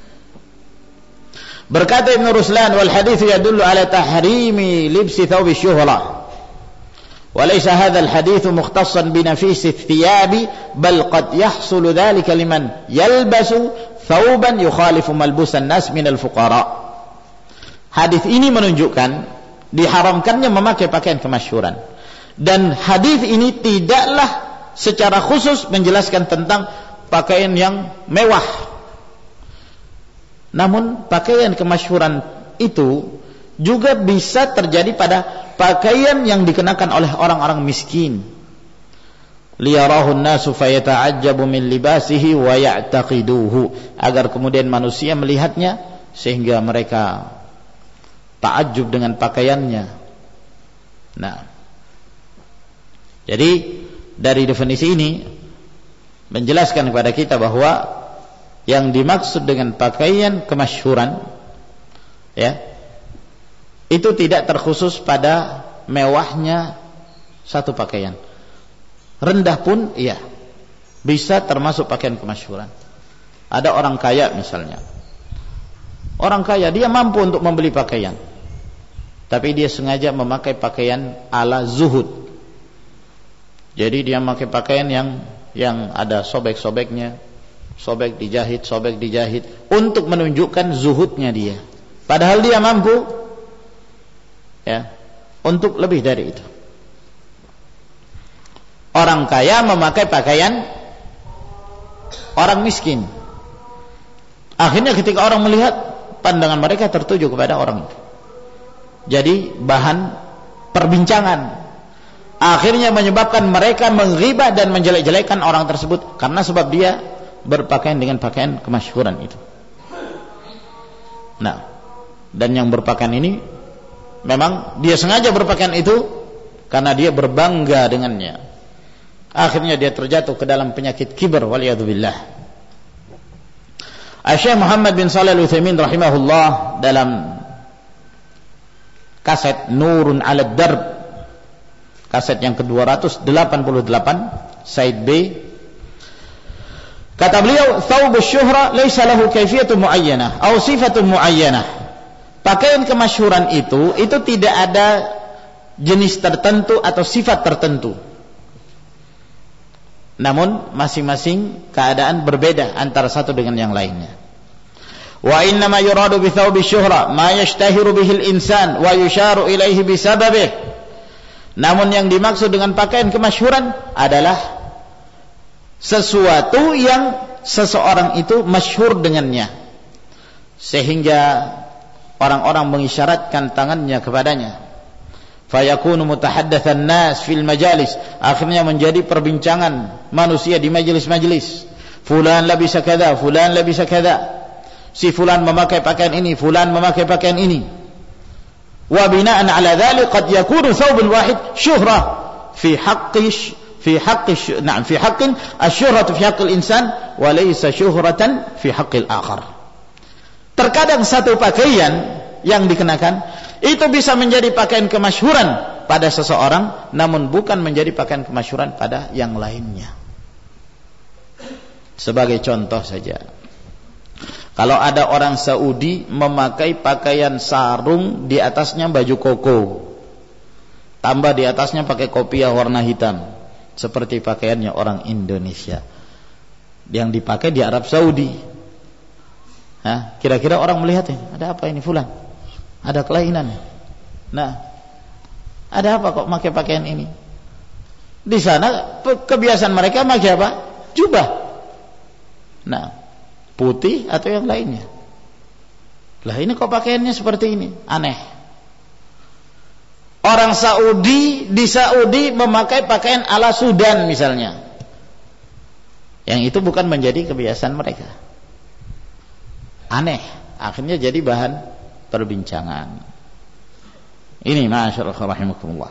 Berkata Ibn Ruslan, wal hadithu yadullu ala tahrimi libsi thawbi syuhrah, wa laysa hadha al hadithu mukhtassan bi nafisi thiyabi, bal qad yahsulu dhalika liman yalbasu thawban yukhalifu malbusan nas min al fuqara. Hadis ini menunjukkan diharamkannya memakai pakaian kemasyhuran, dan hadis ini tidaklah secara khusus menjelaskan tentang pakaian yang mewah, namun pakaian kemasyhuran itu juga bisa terjadi pada pakaian yang dikenakan oleh orang-orang miskin. Liyarahu an-nasu fayata'ajjabu min libasihi wa ya'taqiduhu, agar kemudian manusia melihatnya sehingga mereka ta'ajjub dengan pakaiannya. Nah, jadi dari definisi ini menjelaskan kepada kita bahwa yang dimaksud dengan pakaian kemasyhuran, ya, itu tidak terkhusus pada mewahnya satu pakaian. Rendah pun iya, bisa termasuk pakaian kemasyhuran. Ada orang kaya misalnya, orang kaya dia mampu untuk membeli pakaian, tapi dia sengaja memakai pakaian ala zuhud. Jadi dia memakai pakaian yang ada sobek-sobeknya, sobek dijahit untuk menunjukkan zuhudnya dia, padahal dia mampu, ya, untuk lebih dari itu. Orang kaya memakai pakaian orang miskin, akhirnya ketika orang melihat, pandangan mereka tertuju kepada orang itu, jadi bahan perbincangan. Akhirnya menyebabkan mereka menghibah dan menjelek-jelekan orang tersebut karena sebab dia berpakaian dengan pakaian kemasyhuran itu. Nah, dan yang berpakaian ini memang dia sengaja berpakaian itu karena dia berbangga dengannya. Akhirnya dia terjatuh ke dalam penyakit kibr, waliyadzubillah. Syekh Muhammad bin Shalih Al-Utsaimin rahimahullah dalam kaset Nurun 'ala Darb, kaset yang ke-288, side B, kata beliau, thawbus syuhra laysa lahu kayfiyatun muayyanah aw sifatun muayyanah. Pakaian kemasyhuran itu tidak ada jenis tertentu atau sifat tertentu, namun masing-masing keadaan berbeda antara satu dengan yang lainnya. Wa inna ma yuradu bi thawbi syuhra ma yashtahiru bihi al-insan wa yusharu ilaihi bi sababih. Namun yang dimaksud dengan pakaian kemasyhuran adalah sesuatu yang seseorang itu masyhur dengannya, sehingga orang-orang mengisyaratkan tangannya kepadanya. Fayakunu mutahaddatsan nas fil majalis, akhirnya menjadi perbincangan manusia di majelis-majelis. Fulan labisa kadza, fulan labisa kadza. Si fulan memakai pakaian ini, fulan memakai pakaian ini. Wa bina'an 'ala dzalik qad yakunu thawbun wahid syuhrah fi haqqi asy-syuhratu fi haqqil insan wa laysa syuhratan fi haqqil akhar. Terkadang satu pakaian yang dikenakan itu bisa menjadi pakaian kemasyhuran pada seseorang, namun bukan menjadi pakaian kemasyhuran pada yang lainnya. Sebagai contoh saja, kalau ada orang Saudi memakai pakaian sarung, di atasnya baju koko, tambah di atasnya pakai kopiah warna hitam, seperti pakaiannya orang Indonesia yang dipakai di Arab Saudi. Nah, kira-kira orang melihatnya, ada apa ini fulan? Ada kelainan. Nah, ada apa kok pakai pakaian ini? Di sana kebiasaan mereka pakai apa? Jubah. Nah, putih atau yang lainnya. Lah ini kok pakaiannya seperti ini? Aneh. Orang Saudi di Saudi memakai pakaian ala Sudan misalnya. Yang itu bukan menjadi kebiasaan mereka. Aneh. Akhirnya jadi bahan perbincangan. Ini masyaallah rahimakumullah.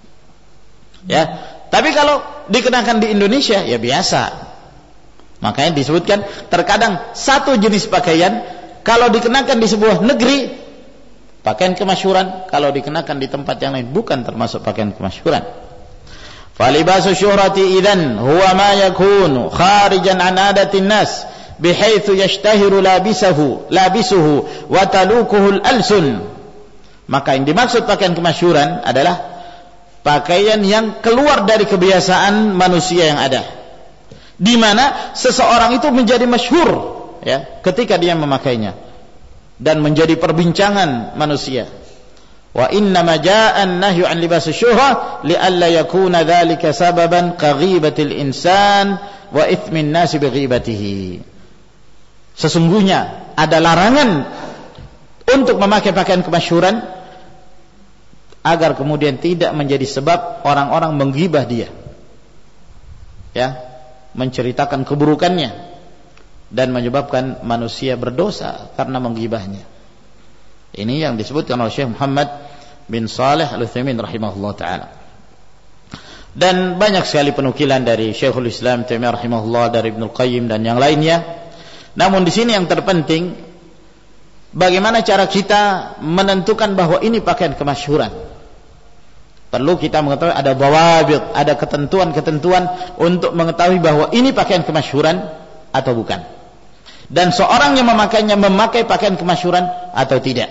Ya, tapi kalau dikenakan di Indonesia ya biasa. Makanya disebutkan terkadang satu jenis pakaian kalau dikenakan di sebuah negeri pakaian kemasyhuran, kalau dikenakan di tempat yang lain bukan termasuk pakaian kemasyhuran. Falibasu syuhrati idzan huwa ma yakunu kharijan an adatin nas bihaitsu yashtahiru labisuhu wa talukuhu al-alsun. Maka yang dimaksud pakaian kemasyhuran adalah pakaian yang keluar dari kebiasaan manusia yang ada, di mana seseorang itu menjadi masyhur ya ketika dia memakainya dan menjadi perbincangan manusia. Wa innama jaa'a an-nahyu 'an libas asy-syuhrah li'alla yakuna dzalika sababan kaghibatil insan wa ithmin nasi bighibatihi. Sesungguhnya ada larangan untuk memakai pakaian kemasyhuran agar kemudian tidak menjadi sebab orang-orang menggibah dia. Ya, menceritakan keburukannya dan menyebabkan manusia berdosa karena menggibahnya. Ini yang disebutkan oleh Syekh Muhammad bin Shalih Al-Utsaimin rahimahullah taala. Dan banyak sekali penukilan dari Syekhul Islam Taimiyah rahimahullah, dari Ibnu Qayyim dan yang lainnya. Namun di sini yang terpenting bagaimana cara kita menentukan bahwa ini pakaian kemasyhuran. Perlu kita mengetahui ada dawabit, ada ketentuan-ketentuan untuk mengetahui bahwa ini pakaian kemasyhuran atau bukan. Dan seorang yang memakainya memakai pakaian kemasyhuran atau tidak.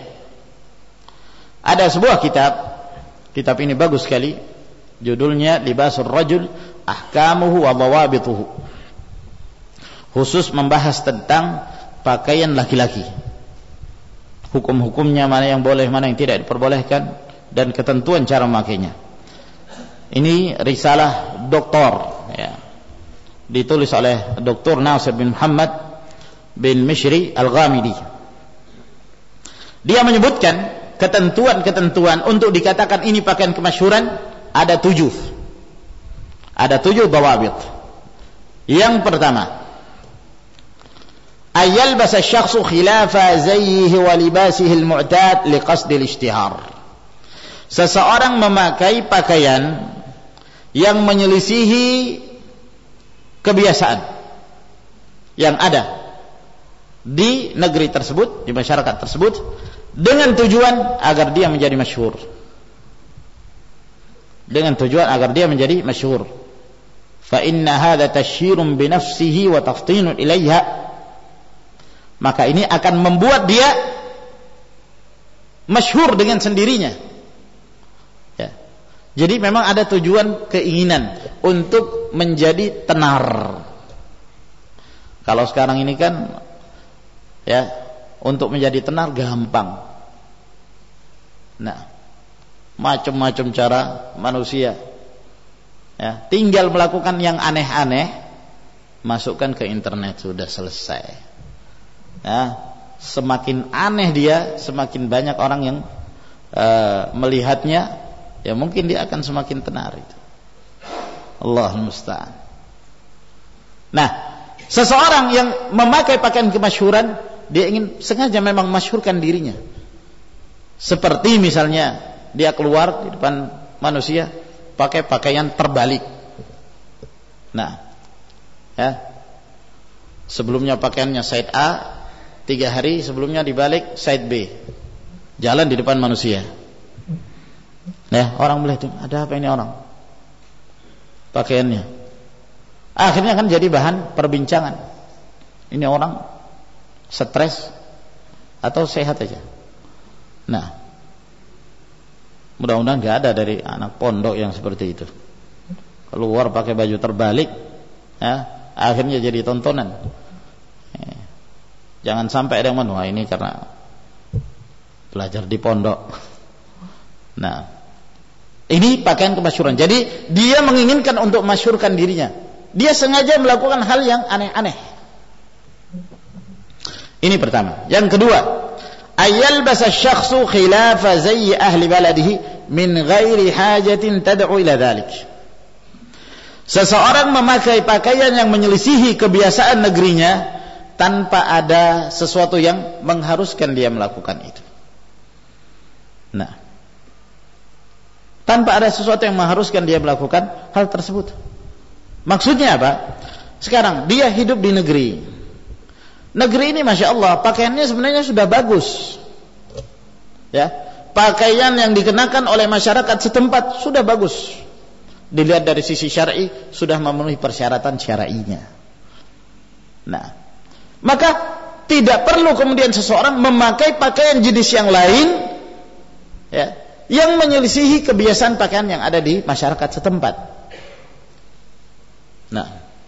Ada sebuah kitab ini bagus sekali, judulnya Libasul Rajul Ahkamuhu wa Dawabituhu. Khusus membahas tentang pakaian laki-laki. Hukum-hukumnya, mana yang boleh, mana yang tidak diperbolehkan, dan ketentuan cara memakainya. Ini risalah doktor ya. Ditulis oleh Dr. Nasir bin Muhammad bin Mishri Al-Ghamidi. Dia menyebutkan ketentuan-ketentuan untuk dikatakan ini pakaian kemasyhuran ada 7. Ada 7 dawabit. Yang pertama, ayyalbasa asy-syakhsu khilafa zayyihi wa libasihi al-mu'tad liqasdi al-ishtihar. Seseorang memakai pakaian yang menyelisihi kebiasaan yang ada di negeri tersebut, di masyarakat tersebut, dengan tujuan agar dia menjadi masyhur. Dengan tujuan agar dia menjadi masyhur. Fa inna hadza tashyirun bi nafsihi wa taftinun ilaiha. Maka ini akan membuat dia masyhur dengan sendirinya. Ya. Jadi memang ada tujuan keinginan untuk menjadi tenar. Kalau sekarang ini kan ya, untuk menjadi tenar gampang. Nah, macam-macam cara manusia ya, tinggal melakukan yang aneh-aneh, masukkan ke internet, sudah selesai ya. Semakin aneh dia, semakin banyak orang yang melihatnya, ya mungkin dia akan semakin tenar itu. Allahul musta'an. Nah, seseorang yang memakai pakaian kemasyhuran, dia ingin sengaja memang masyhurkan dirinya. Seperti misalnya dia keluar di depan manusia pakai pakaian terbalik. Nah, ya, sebelumnya pakaiannya side A, 3 hari sebelumnya dibalik side B, jalan di depan manusia. Nah, orang melihat, ada apa ini orang pakaiannya? Akhirnya kan jadi bahan perbincangan. Ini orang stres atau sehat aja. Nah, mudah-mudahan gak ada dari anak pondok yang seperti itu. Keluar pakai baju terbalik ya, akhirnya jadi tontonan. Jangan sampai ada yang wah ini karena belajar di pondok. Nah, ini pakaian kemasyhuran. Jadi dia menginginkan untuk masyhurkan dirinya. Dia sengaja melakukan hal yang aneh-aneh. Ini pertama. Yang kedua, ayyalbasa asy-syakhsu khilafa zayyi ahli baladihi min ghairi hajatin tad'u ila dhalik. Seseorang memakai pakaian yang menyelisihi kebiasaan negerinya tanpa ada sesuatu yang mengharuskan dia melakukan itu. Nah, tanpa ada sesuatu yang mengharuskan dia melakukan hal tersebut. Maksudnya apa? Sekarang dia hidup di negeri. Negeri ini Masya Allah pakaiannya sebenarnya sudah bagus, ya. Pakaian yang dikenakan oleh masyarakat setempat sudah bagus. Dilihat dari sisi syar'i sudah memenuhi persyaratan syar'inya. Nah, maka tidak perlu kemudian seseorang memakai pakaian jenis yang lain, ya, yang menyelisihi kebiasaan pakaian yang ada di masyarakat setempat. Nah,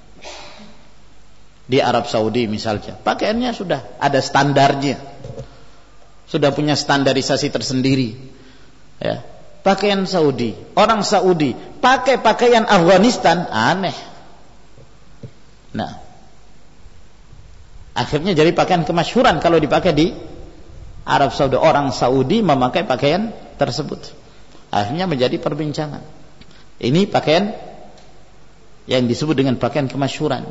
di Arab Saudi misalnya, pakaiannya sudah ada standarnya, sudah punya standarisasi tersendiri, ya. Pakaian Saudi, orang Saudi pakai pakaian Afghanistan, aneh. Nah, akhirnya jadi pakaian kemasyhuran kalau dipakai di Arab Saudi. Orang Saudi memakai pakaian tersebut, akhirnya menjadi perbincangan. Ini pakaian yang disebut dengan pakaian kemasyhuran.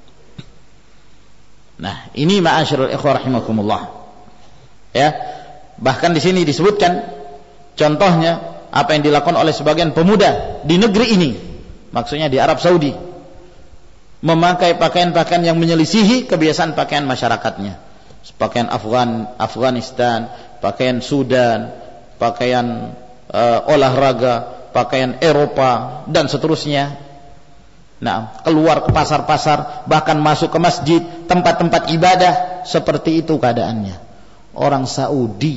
Nah, ini ma'asyiral ikhwah rahimakumullah. Ya, bahkan di sini disebutkan contohnya apa yang dilakukan oleh sebagian pemuda di negeri ini, maksudnya di Arab Saudi, memakai pakaian-pakaian yang menyelisihi kebiasaan pakaian masyarakatnya. Pakaian Afghanistan, pakaian Sudan, pakaian olahraga, pakaian Eropa dan seterusnya. Nah, keluar ke pasar-pasar, bahkan masuk ke masjid, tempat-tempat ibadah, seperti itu keadaannya orang Saudi.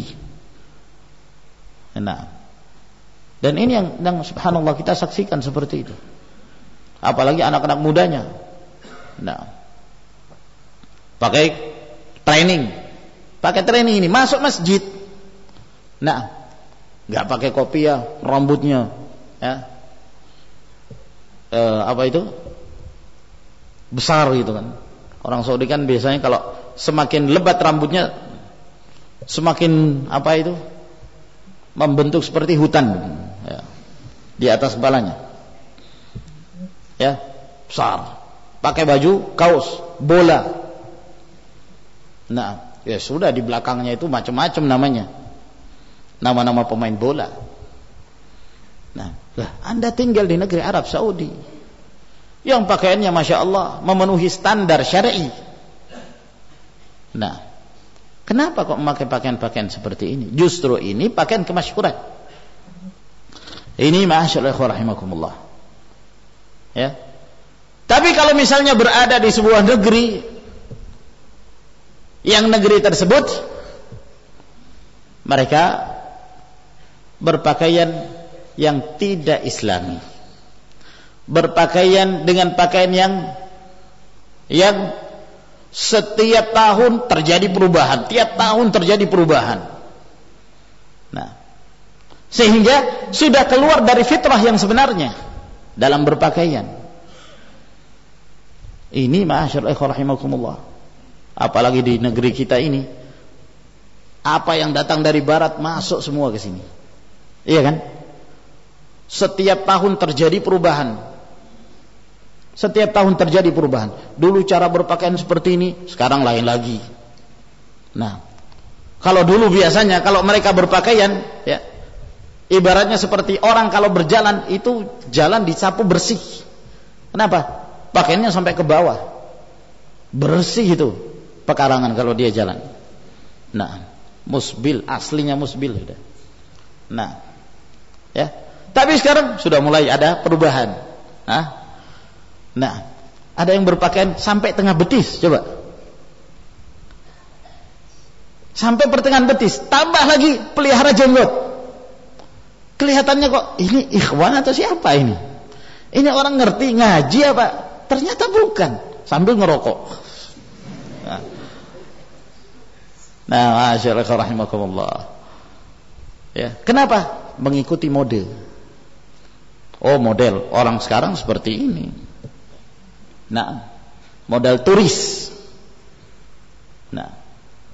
Nah, dan ini yang subhanallah kita saksikan seperti itu. Apalagi anak-anak mudanya. Nah, pakai training ini masuk masjid. Nah, nggak pakai kopiah, rambutnya, ya, apa itu besar gitu kan. Orang Saudi kan biasanya kalau semakin lebat rambutnya, semakin apa itu membentuk seperti hutan, ya, di atas kepalanya, ya, besar. Pakai baju kaos bola. Nah, ya sudah, di belakangnya itu macam-macam namanya, nama-nama pemain bola. Nah, Anda tinggal di negeri Arab Saudi yang pakaiannya Masya Allah memenuhi standar syar'i. Nah, kenapa kok memakai pakaian-pakaian seperti ini? Justru ini pakaian kemasyhuran. Ini ma'asyiral ikhwah rahimakumullah. Ya. Tapi kalau misalnya berada di sebuah negeri, yang negeri tersebut mereka berpakaian yang tidak islami, berpakaian dengan pakaian yang setiap tahun terjadi perubahan, tiap tahun terjadi perubahan. Nah, sehingga sudah keluar dari fitrah yang sebenarnya dalam berpakaian. Ini ma'asyiral ikhwah rahimakumullah. Apalagi di negeri kita ini, apa yang datang dari barat masuk semua ke sini. Iya kan? Setiap tahun terjadi perubahan. Setiap tahun terjadi perubahan. Dulu cara berpakaian seperti ini, sekarang lain lagi. Nah, kalau dulu biasanya kalau mereka berpakaian, ya, ibaratnya seperti orang kalau berjalan itu jalan disapu bersih. Kenapa? Pakaiannya sampai ke bawah, bersih itu pekarangan kalau dia jalan. Nah, musbil, aslinya musbil sudah. Nah, ya. Tapi sekarang sudah mulai ada perubahan. Nah, ada yang berpakaian sampai tengah betis, coba. Sampai pertengahan betis, tambah lagi pelihara jenggot. Kelihatannya kok ini ikhwan atau siapa ini? Ini orang ngerti ngaji apa? Ternyata bukan, sambil ngerokok. Nah, masyaallah rahimakumullah. Ya, kenapa? Mengikuti mode. Oh, model orang sekarang seperti ini. Nah, model turis. Nah,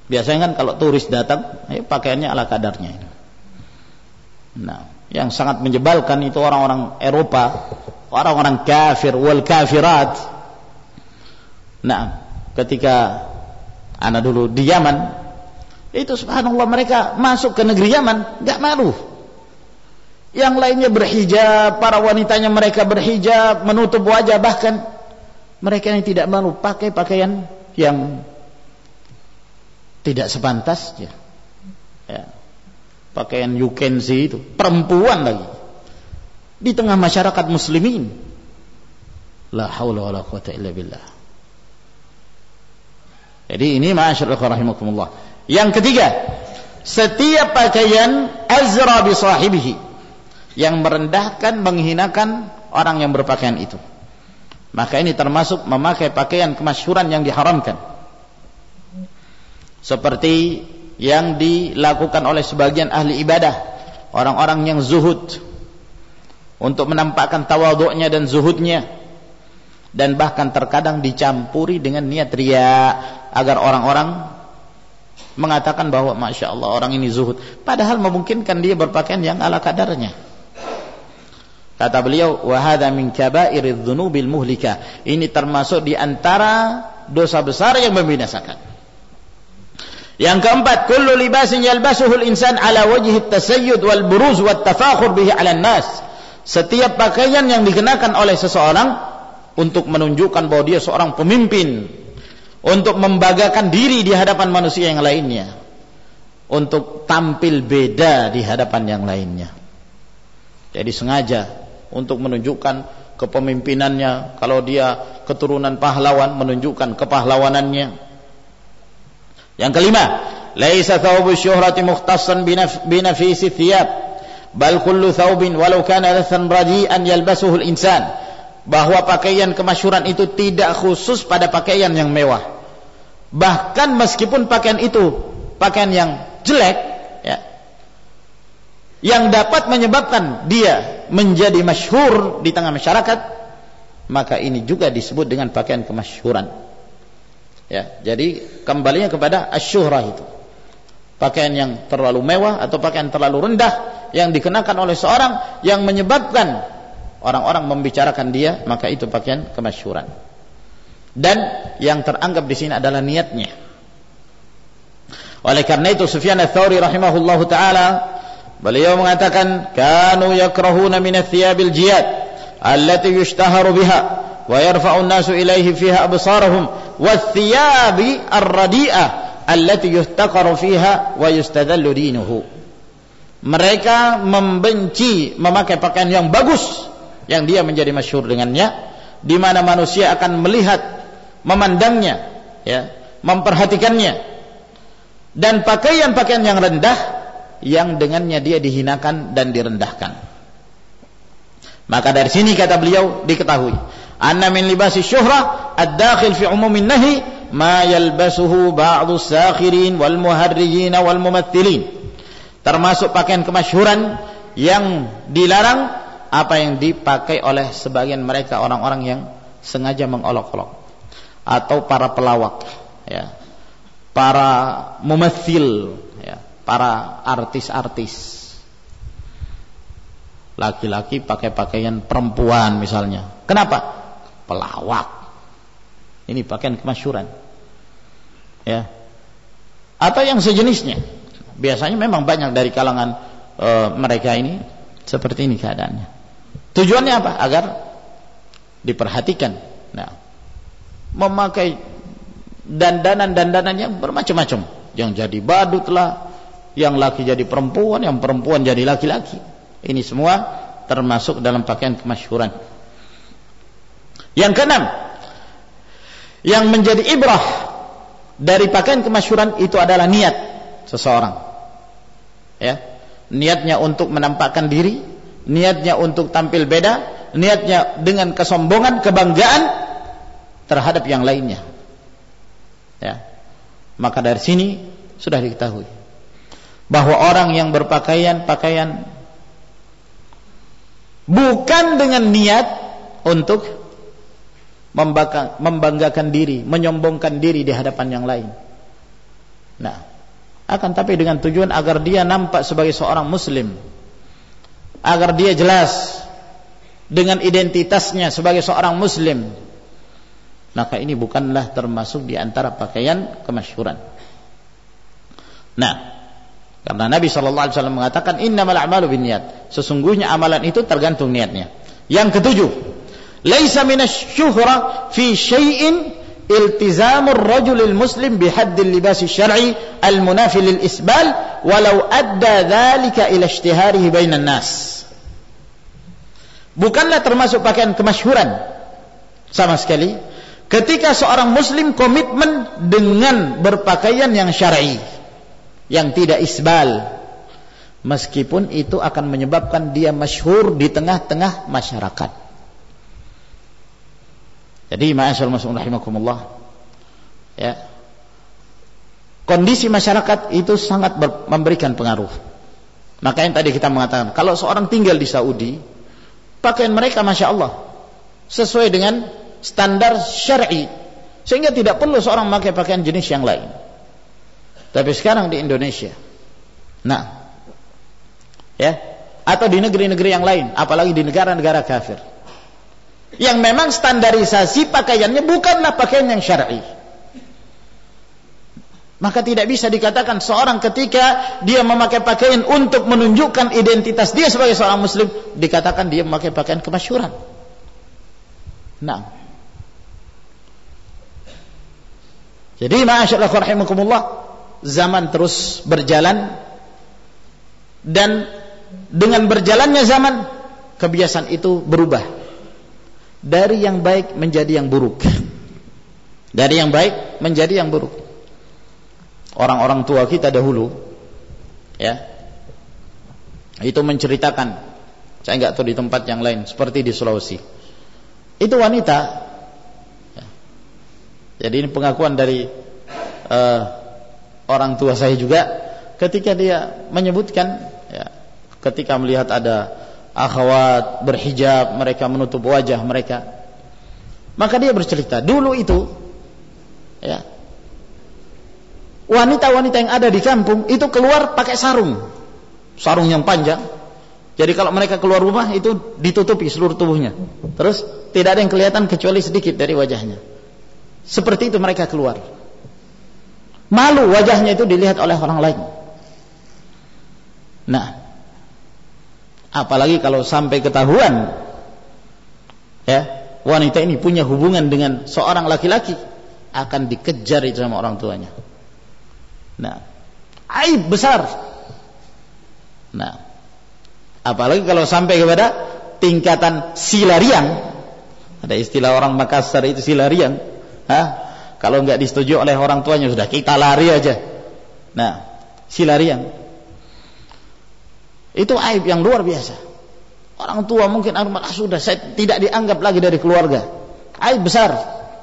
Biasanya kan kalau turis datang, pakaiannya ala kadarnya. Nah, yang sangat menjebalkan itu orang-orang Eropa, orang-orang kafir wal kafirat. Nah, ketika ana dulu di Yaman, itu subhanallah mereka masuk ke negeri Yaman enggak malu. Yang lainnya berhijab, para wanitanya mereka berhijab, menutup wajah, bahkan mereka yang tidak malu pakai pakaian yang tidak sepantasnya. Ya. Pakaian you can see itu, perempuan lagi. Di tengah masyarakat muslimin. La haula wala quwata illa billah. Jadi ini ma'asyiral rahimakumullah. Yang ketiga, setiap pakaian azra bi sahibihi, yang merendahkan, menghinakan orang yang berpakaian itu. Maka ini termasuk memakai pakaian kemasyhuran yang diharamkan. Seperti yang dilakukan oleh sebagian ahli ibadah, orang-orang yang zuhud, untuk menampakkan tawadhu'nya dan zuhudnya, dan bahkan terkadang dicampuri dengan niat riya, agar orang-orang mengatakan bahwa masya Allah orang ini zuhud, padahal memungkinkan dia berpakaian yang ala kadarnya. Kata beliau, wa hadza min kaba'iridz dzunubil muhlikah, ini termasuk di antara dosa besar yang membinasakan. Yang keempat, kullu libasin yalbasuhu al-insan ala wajhi at-tasayyud wal buruz wat tafakhur bihi 'ala an-nas. Setiap pakaian yang dikenakan oleh seseorang untuk menunjukkan bahwa dia seorang pemimpin, untuk membanggakan diri di hadapan manusia yang lainnya, untuk tampil beda di hadapan yang lainnya. Jadi sengaja untuk menunjukkan kepemimpinannya, kalau dia keturunan pahlawan menunjukkan kepahlawanannya. Yang kelima, laisa thawbu syuhrati mukhtassan binafisi thiyab, bal kullu thawbin walau kana lathan radi'an yalbasuhu al-insan. Bahwa pakaian kemasyhuran itu tidak khusus pada pakaian yang mewah. Bahkan meskipun pakaian itu pakaian yang jelek, ya, yang dapat menyebabkan dia menjadi masyhur di tengah masyarakat, maka ini juga disebut dengan pakaian kemasyhuran. Ya, jadi kembalinya kepada asyuhrah itu. Pakaian yang terlalu mewah atau pakaian terlalu rendah yang dikenakan oleh seorang yang menyebabkan orang-orang membicarakan dia, maka itu pakaian kemasyhuran. Dan yang teranggap di sini adalah niatnya. Oleh karena itu Sufyan ats-Tsauri rahimahullahu taala, beliau mengatakan, kanu yakrahuna min ath-thiyabil jiyad allati yushtaharu biha wa yarfa'u an-nasu ilaihi fiha absarahum wath-thiyabi ar-radi'ah allati yuhtaqaru fiha wa yustadallu dinuhu. Mereka membenci memakai pakaian yang bagus yang dia menjadi masyhur dengannya, di mana manusia akan melihat, memandangnya, ya, memperhatikannya, dan pakaian-pakaian yang rendah yang dengannya dia dihinakan dan direndahkan. Maka dari sini kata beliau diketahui, anna min libasi syuhrah ad-dakhil fi umumin nahi ma yalbasuhu ba'du as-sakhirin wal muharrijin wal mumaththilin. Termasuk pakaian kemasyhuran yang dilarang apa yang dipakai oleh sebagian mereka, orang-orang yang sengaja mengolok-olok, atau para pelawak, ya, para mumaththil, ya, para artis-artis. Laki-laki pakai pakaian perempuan misalnya. Kenapa? Pelawak. Ini pakaian kemasyhuran. Ya. Atau yang sejenisnya. Biasanya memang banyak dari kalangan mereka ini seperti ini keadaannya. Tujuannya apa? Agar diperhatikan. Nah, memakai dandanan-dandanan yang bermacam-macam. Yang jadi badut lah, yang laki jadi perempuan, yang perempuan jadi laki-laki. Ini semua termasuk dalam pakaian kemasyhuran. Yang keenam, yang menjadi ibrah dari pakaian kemasyhuran itu adalah niat seseorang. Ya, niatnya untuk menampakkan diri, niatnya untuk tampil beda, niatnya dengan kesombongan, kebanggaan terhadap yang lainnya. Ya. Maka dari sini sudah diketahui bahwa orang yang berpakaian pakaian bukan dengan niat untuk membanggakan diri, menyombongkan diri di hadapan yang lain, Nah, akan tapi dengan tujuan agar dia nampak sebagai seorang muslim, agar dia jelas dengan identitasnya sebagai seorang muslim, maka ini bukanlah termasuk di antara pakaian kemasyhuran. Nah, karena Nabi SAW mengatakan innamal a'malu binniyat, sesungguhnya amalan itu tergantung niatnya. Yang ketujuh, laisa minasy-syuhra fi syai'in iltizamur rajulil muslim bihaddil libasi syar'i al-munafi lil isbal walau adda dzalika ila ishtiharihi bainan nas. Bukanlah termasuk pakaian kemasyhuran sama sekali ketika seorang muslim komitmen dengan berpakaian yang syar'i, yang tidak isbal, meskipun itu akan menyebabkan dia masyhur di tengah-tengah masyarakat. Jadi ma'asyiral muslimin rahimakumullah, ya, kondisi masyarakat itu sangat memberikan pengaruh. Makanya tadi kita mengatakan kalau seorang tinggal di Saudi, pakaian mereka Masya Allah sesuai dengan standar syar'i, sehingga tidak perlu seorang memakai pakaian jenis yang lain. Tapi sekarang di Indonesia, nah, ya, atau di negeri-negeri yang lain, apalagi di negara-negara kafir, yang memang standarisasi pakaiannya bukanlah pakaian yang syar'i, maka tidak bisa dikatakan seorang ketika dia memakai pakaian untuk menunjukkan identitas dia sebagai seorang muslim, dikatakan dia memakai pakaian kemasyhuran. Nah, jadi ma'asyiral rahimakumullah, zaman terus berjalan, dan dengan berjalannya zaman, kebiasaan itu berubah dari yang baik menjadi yang buruk, dari yang baik menjadi yang buruk. Orang-orang tua kita dahulu, ya, itu menceritakan, saya enggak tahu di tempat yang lain, seperti di Sulawesi, itu wanita, ya, jadi ini pengakuan dari orang tua saya juga, ketika dia menyebutkan, ya, ketika melihat ada akhwat berhijab, mereka menutup wajah mereka, maka dia bercerita dulu itu, ya, wanita-wanita yang ada di kampung itu keluar pakai sarung yang panjang. Jadi kalau mereka keluar rumah itu ditutupi seluruh tubuhnya, terus tidak ada yang kelihatan kecuali sedikit dari wajahnya. Seperti itu mereka keluar. Malu wajahnya itu dilihat oleh orang lain. Nah, apalagi kalau sampai ketahuan, ya, wanita ini punya hubungan dengan seorang laki-laki, akan dikejar itu sama orang tuanya. Nah, aib besar. Nah, apalagi kalau sampai kepada tingkatan silariang. Ada istilah orang Makassar itu silariang. Kalau enggak disetujui oleh orang tuanya, sudah kita lari aja. Nah, silariang itu aib yang luar biasa. Orang tua mungkin sudah saya tidak dianggap lagi dari keluarga. Aib besar.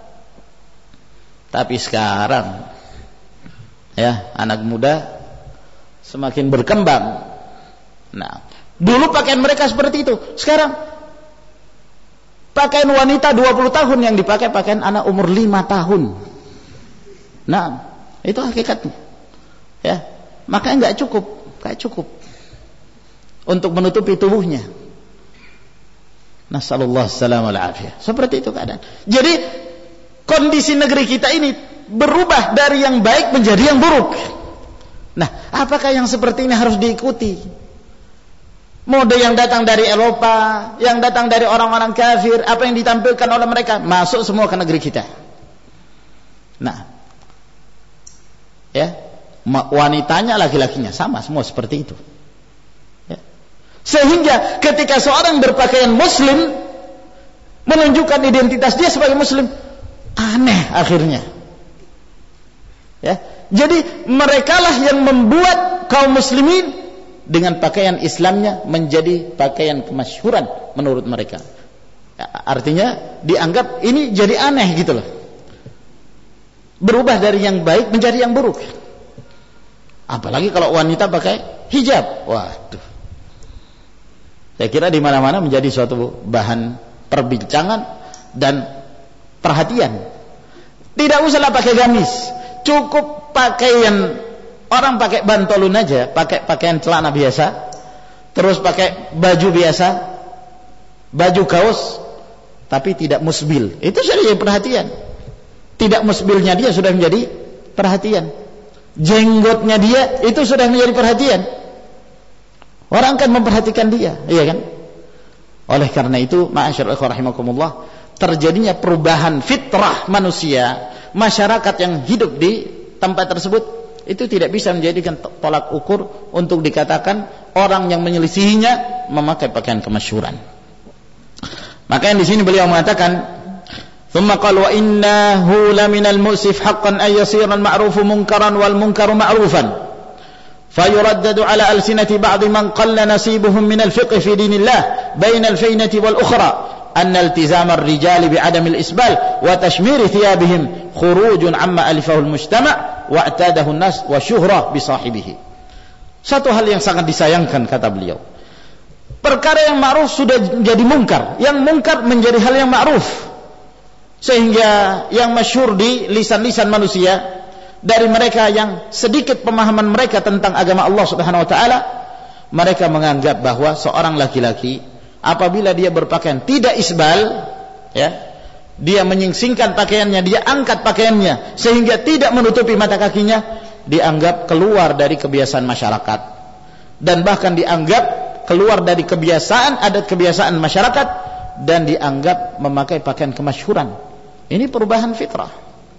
Tapi sekarang, ya, anak muda semakin berkembang. Nah, dulu pakaian mereka seperti itu. Sekarang pakaian wanita 20 tahun yang dipakai pakaian anak umur 5 tahun. Nah, itu hakikatnya. Ya, maka enggak cukup untuk menutupi tubuhnya. Nasallallahu salamal afiyah. Seperti itu keadaan. Jadi kondisi negeri kita ini berubah dari yang baik menjadi yang buruk. Nah, apakah yang seperti ini harus diikuti? Mode yang datang dari Eropa, yang datang dari orang-orang kafir, apa yang ditampilkan oleh mereka masuk semua ke negeri kita. Nah, ya, wanitanya, laki-lakinya sama semua seperti itu. Ya. Sehingga ketika seorang berpakaian muslim, menunjukkan identitas dia sebagai muslim, aneh akhirnya. Ya, jadi merekalah yang membuat kaum muslimin dengan pakaian Islamnya menjadi pakaian kemasyhuran menurut mereka. Ya, artinya dianggap ini jadi aneh gitu loh. Berubah dari yang baik menjadi yang buruk. Apalagi kalau wanita pakai hijab. Waduh. Saya kira di mana-mana menjadi suatu bahan perbincangan dan perhatian. Tidak usahlah pakai gamis, Cukup pakaian, orang pakai bantolun aja, pakai pakaian celana biasa, terus pakai baju biasa, baju kaos, tapi tidak musbil. Itu sudah jadi perhatian. Tidak musbilnya dia sudah menjadi perhatian. Jenggotnya dia itu sudah menjadi perhatian. Orang akan memperhatikan dia, iya kan? Oleh karena itu, ma'asyiral ikhwah rahimakumullah, terjadinya perubahan fitrah manusia, masyarakat yang hidup di tempat tersebut, itu tidak bisa menjadikan tolak ukur untuk dikatakan orang yang menyelisihinya memakai pakaian kemasyhuran. Maka yang di sini beliau mengatakan, ثم قال وإنه لمن المؤسف حقا أن يصير المعروف منكرا والمنكر معروفا فيردد على ألسنة بعض من قل نصيبهم من الفقه في دين الله بين الفينة والأخرى أن التزام الرجال بعدم الإسبال وتشمير ثيابهم خروج عما ألفه المجتمع واعتاده الناس وشهرة بصاحبه. Satu hal yang sangat disayangkan, kata beliau, perkara yang ma'ruf sudah jadi mungkar, yang mungkar menjadi hal yang ma'ruf, sehingga yang masyhur di lisan-lisan manusia dari mereka yang sedikit pemahaman mereka tentang agama Allah Subhanahu wa taala, mereka menganggap bahwa seorang laki-laki apabila dia berpakaian tidak isbal, ya, dia menyingsingkan pakaiannya, dia angkat pakaiannya sehingga tidak menutupi mata kakinya, dianggap keluar dari kebiasaan masyarakat, dan bahkan dianggap keluar dari kebiasaan adat kebiasaan masyarakat, dan dianggap memakai pakaian kemasyhuran. Ini perubahan fitrah.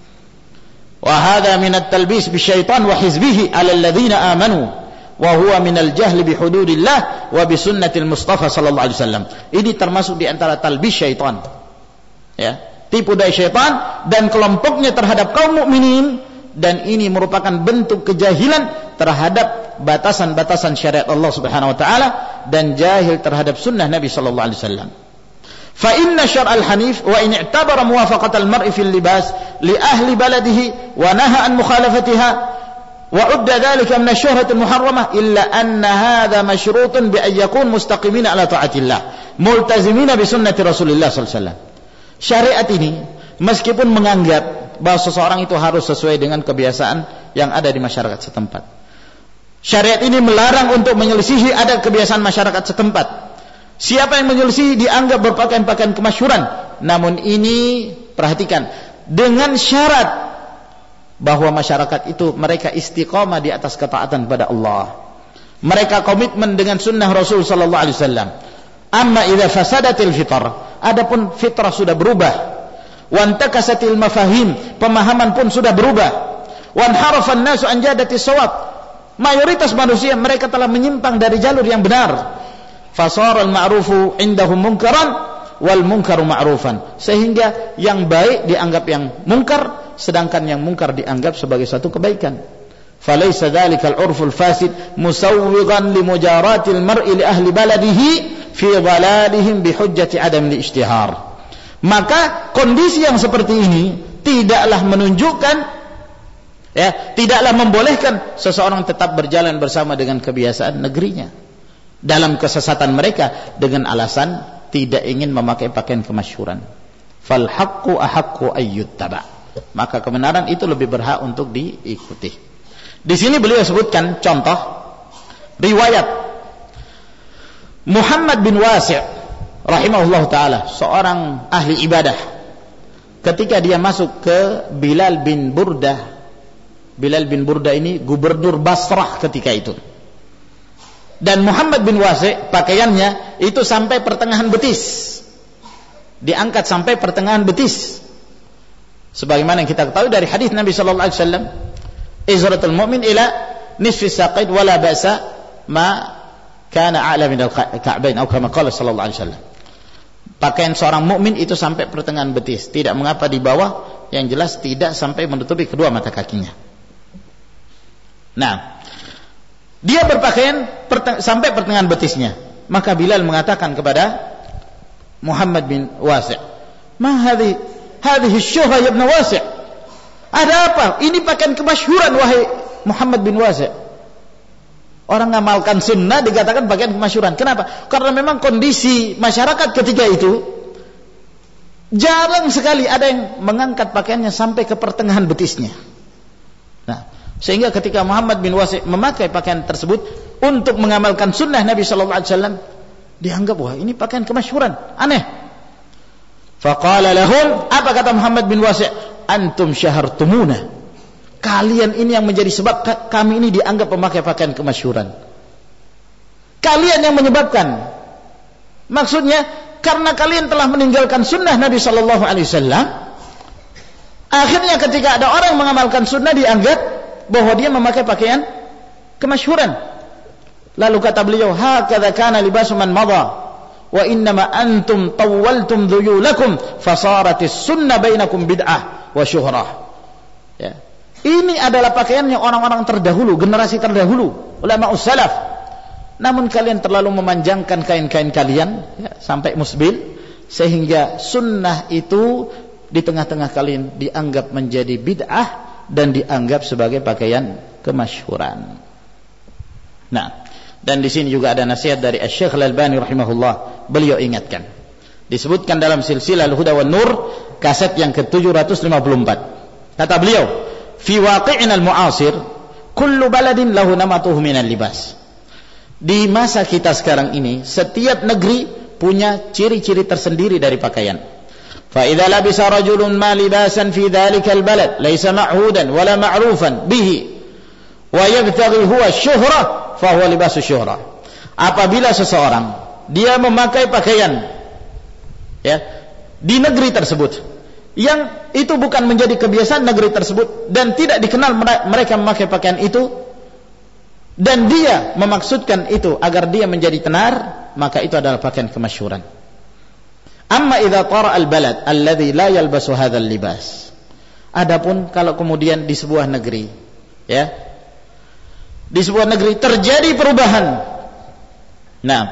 Wa hadha min at-talbis bisyaitan wa hizbihi 'ala alladhina amanu wa huwa min al-jahl bi hududillah wa bi sunnatil Mustafa sallallahu alaihi wasallam. Ini termasuk di antara talbis syaitan. Ya, tipu daya syaitan dan kelompoknya terhadap kaum mukminin, dan ini merupakan bentuk kejahilan terhadap batasan-batasan syariat Allah Subhanahu wa taala dan jahil terhadap sunnah Nabi sallallahu alaihi wasallam. Fa inna syar'al hanif wa in i'tabara muwafaqatal mar'i fil libas li ahli baladihi wa naha an mukhalafatiha wa udda dhalika min asy-syuhratil muharramah illa anna hadha masyrutun bi an yakun mustaqimina ala ta'atillah multazimina bi sunnati Rasulillah sallallahu alaihi wasallam. Syariat ini meskipun menganggap bahwa seseorang itu harus sesuai dengan kebiasaan yang ada di masyarakat setempat, syariat ini melarang untuk menyelisihi adat kebiasaan masyarakat setempat. Siapa yang menyelisihi dianggap berpakaian-pakaian kemasyhuran. Namun ini, perhatikan, dengan syarat bahwa masyarakat itu mereka istiqamah di atas ketaatan kepada Allah. Mereka komitmen dengan sunnah Rasul sallallahu alaihi wasallam. Amma idza fasadatil fitrah, adapun fitrah sudah berubah, wa antakasatil mafahim, pemahaman pun sudah berubah, wa anharafan nasu an jadatis shawab, mayoritas manusia mereka telah menyimpang dari jalur yang benar. Fasara al-ma'rufu indahum munkaran wal munkaru ma'rufan, sehingga yang baik dianggap yang mungkar, sedangkan yang mungkar dianggap sebagai satu kebaikan. Falaysa dzalikal 'urful fasid musawwigan li mujaratil mar'i li ahli baladihi fi dhalalihim bi hujjati adam al-ijtihar. Maka kondisi yang seperti ini tidaklah menunjukkan, ya, tidaklah membolehkan seseorang tetap berjalan bersama dengan kebiasaan negerinya dalam kesesatan mereka dengan alasan tidak ingin memakai pakaian kemasyhuran. Fal haqqu ahaqqu ayyuttaba. Maka kebenaran itu lebih berhak untuk diikuti. Di sini beliau sebutkan contoh riwayat Muhammad bin Wasi' rahimahullah taala, seorang ahli ibadah, ketika dia masuk ke Bilal bin Burdah. Bilal bin Burdah ini gubernur Basrah ketika itu. Dan Muhammad bin Wasi' pakaiannya itu sampai pertengahan betis, diangkat sampai pertengahan betis, sebagaimana yang kita ketahui dari hadis Nabi sallallahu alaihi wasallam, izratul mu'min ila nisfi saqaid wala ba'sa ma kana a'la min al-ka'bain atau kama qala sallallahu alaihi wasallam. Pakaian seorang mukmin itu sampai pertengahan betis, tidak mengapa di bawah, yang jelas tidak sampai menutupi kedua mata kakinya. Nah, dia berpakaian sampai pertengahan betisnya. Maka Bilal mengatakan kepada Muhammad bin Wasi', "Ma hadhihi syuhra ya ibn Wasi'?" Ada apa? Ini pakaian kemasyhuran wahai Muhammad bin Wasi'. Orang ngamalkan sunnah dikatakan pakaian kemasyhuran. Kenapa? Karena memang kondisi masyarakat ketika itu jarang sekali ada yang mengangkat pakaiannya sampai ke pertengahan betisnya. Sehingga ketika Muhammad bin Wasi' memakai pakaian tersebut untuk mengamalkan sunnah Nabi sallallahu alaihi wasallam, dianggap wah ini pakaian kemasyhuran, aneh. Faqala lahum, apa kata Muhammad bin Wasi'? Antum syahartumuna. Kalian ini yang menjadi sebab kami ini dianggap memakai pakaian kemasyhuran. Kalian yang menyebabkan. Maksudnya karena kalian telah meninggalkan sunnah Nabi sallallahu alaihi wasallam, akhirnya ketika ada orang mengamalkan sunnah dianggap bahwa dia memakai pakaian kemasyhuran. Lalu kata beliau, hakadza kana libasu man madha wa innama antum tawwaltum dhuyulakum fasaratis sunnah bainakum bid'ah wa syuhrah. Ya. Ini adalah pakaiannya orang-orang terdahulu, generasi terdahulu, ulama ussalaf. Namun kalian terlalu memanjangkan kain-kain kalian ya, sampai musbil, sehingga sunnah itu di tengah-tengah kalian dianggap menjadi bid'ah dan dianggap sebagai pakaian kemasyhuran. Nah, dan di sini juga ada nasihat dari Asy-Syaikh Al-Albani rahimahullah. Beliau ingatkan. Disebutkan dalam silsilah Al-Huda wan Nur kaset yang ke-754. Kata beliau, "Fi waqi'ina al-mu'asir, kullu baladin lahu namatuhu minal libas." Di masa kita sekarang ini, setiap negeri punya ciri-ciri tersendiri dari pakaian. فإذا لبس رجل ما لباسا في ذلك البلد ليس معهودا ولا معروفا به ويبتغي هو الشهرة فهو لباس الشهرة. Apabila seseorang dia memakai pakaian ya di negeri tersebut yang itu bukan menjadi kebiasaan negeri tersebut dan tidak dikenal mereka memakai pakaian itu, dan dia memaksudkan itu agar dia menjadi tenar, maka itu adalah pakaian kemasyhuran. Amma idza tara al-balad alladhi la yalbasu hadzal libas. Adapun kalau kemudian di sebuah negeri ya, di sebuah negeri terjadi perubahan. Nah,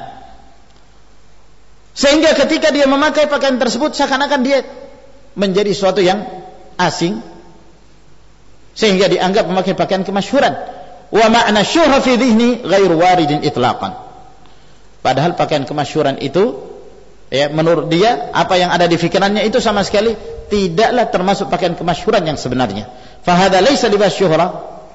sehingga ketika dia memakai pakaian tersebut seakan-akan dia menjadi sesuatu yang asing, sehingga dianggap memakai pakaian kemasyhuran. Wa ma'na syuhra fi dhihni ghairu waridin itlaqan. Padahal pakaian kemasyhuran itu ya, menurut dia apa yang ada di fikirannya itu sama sekali tidaklah termasuk pakaian kemasyhuran yang sebenarnya. Fahadza laisa libas syuhra.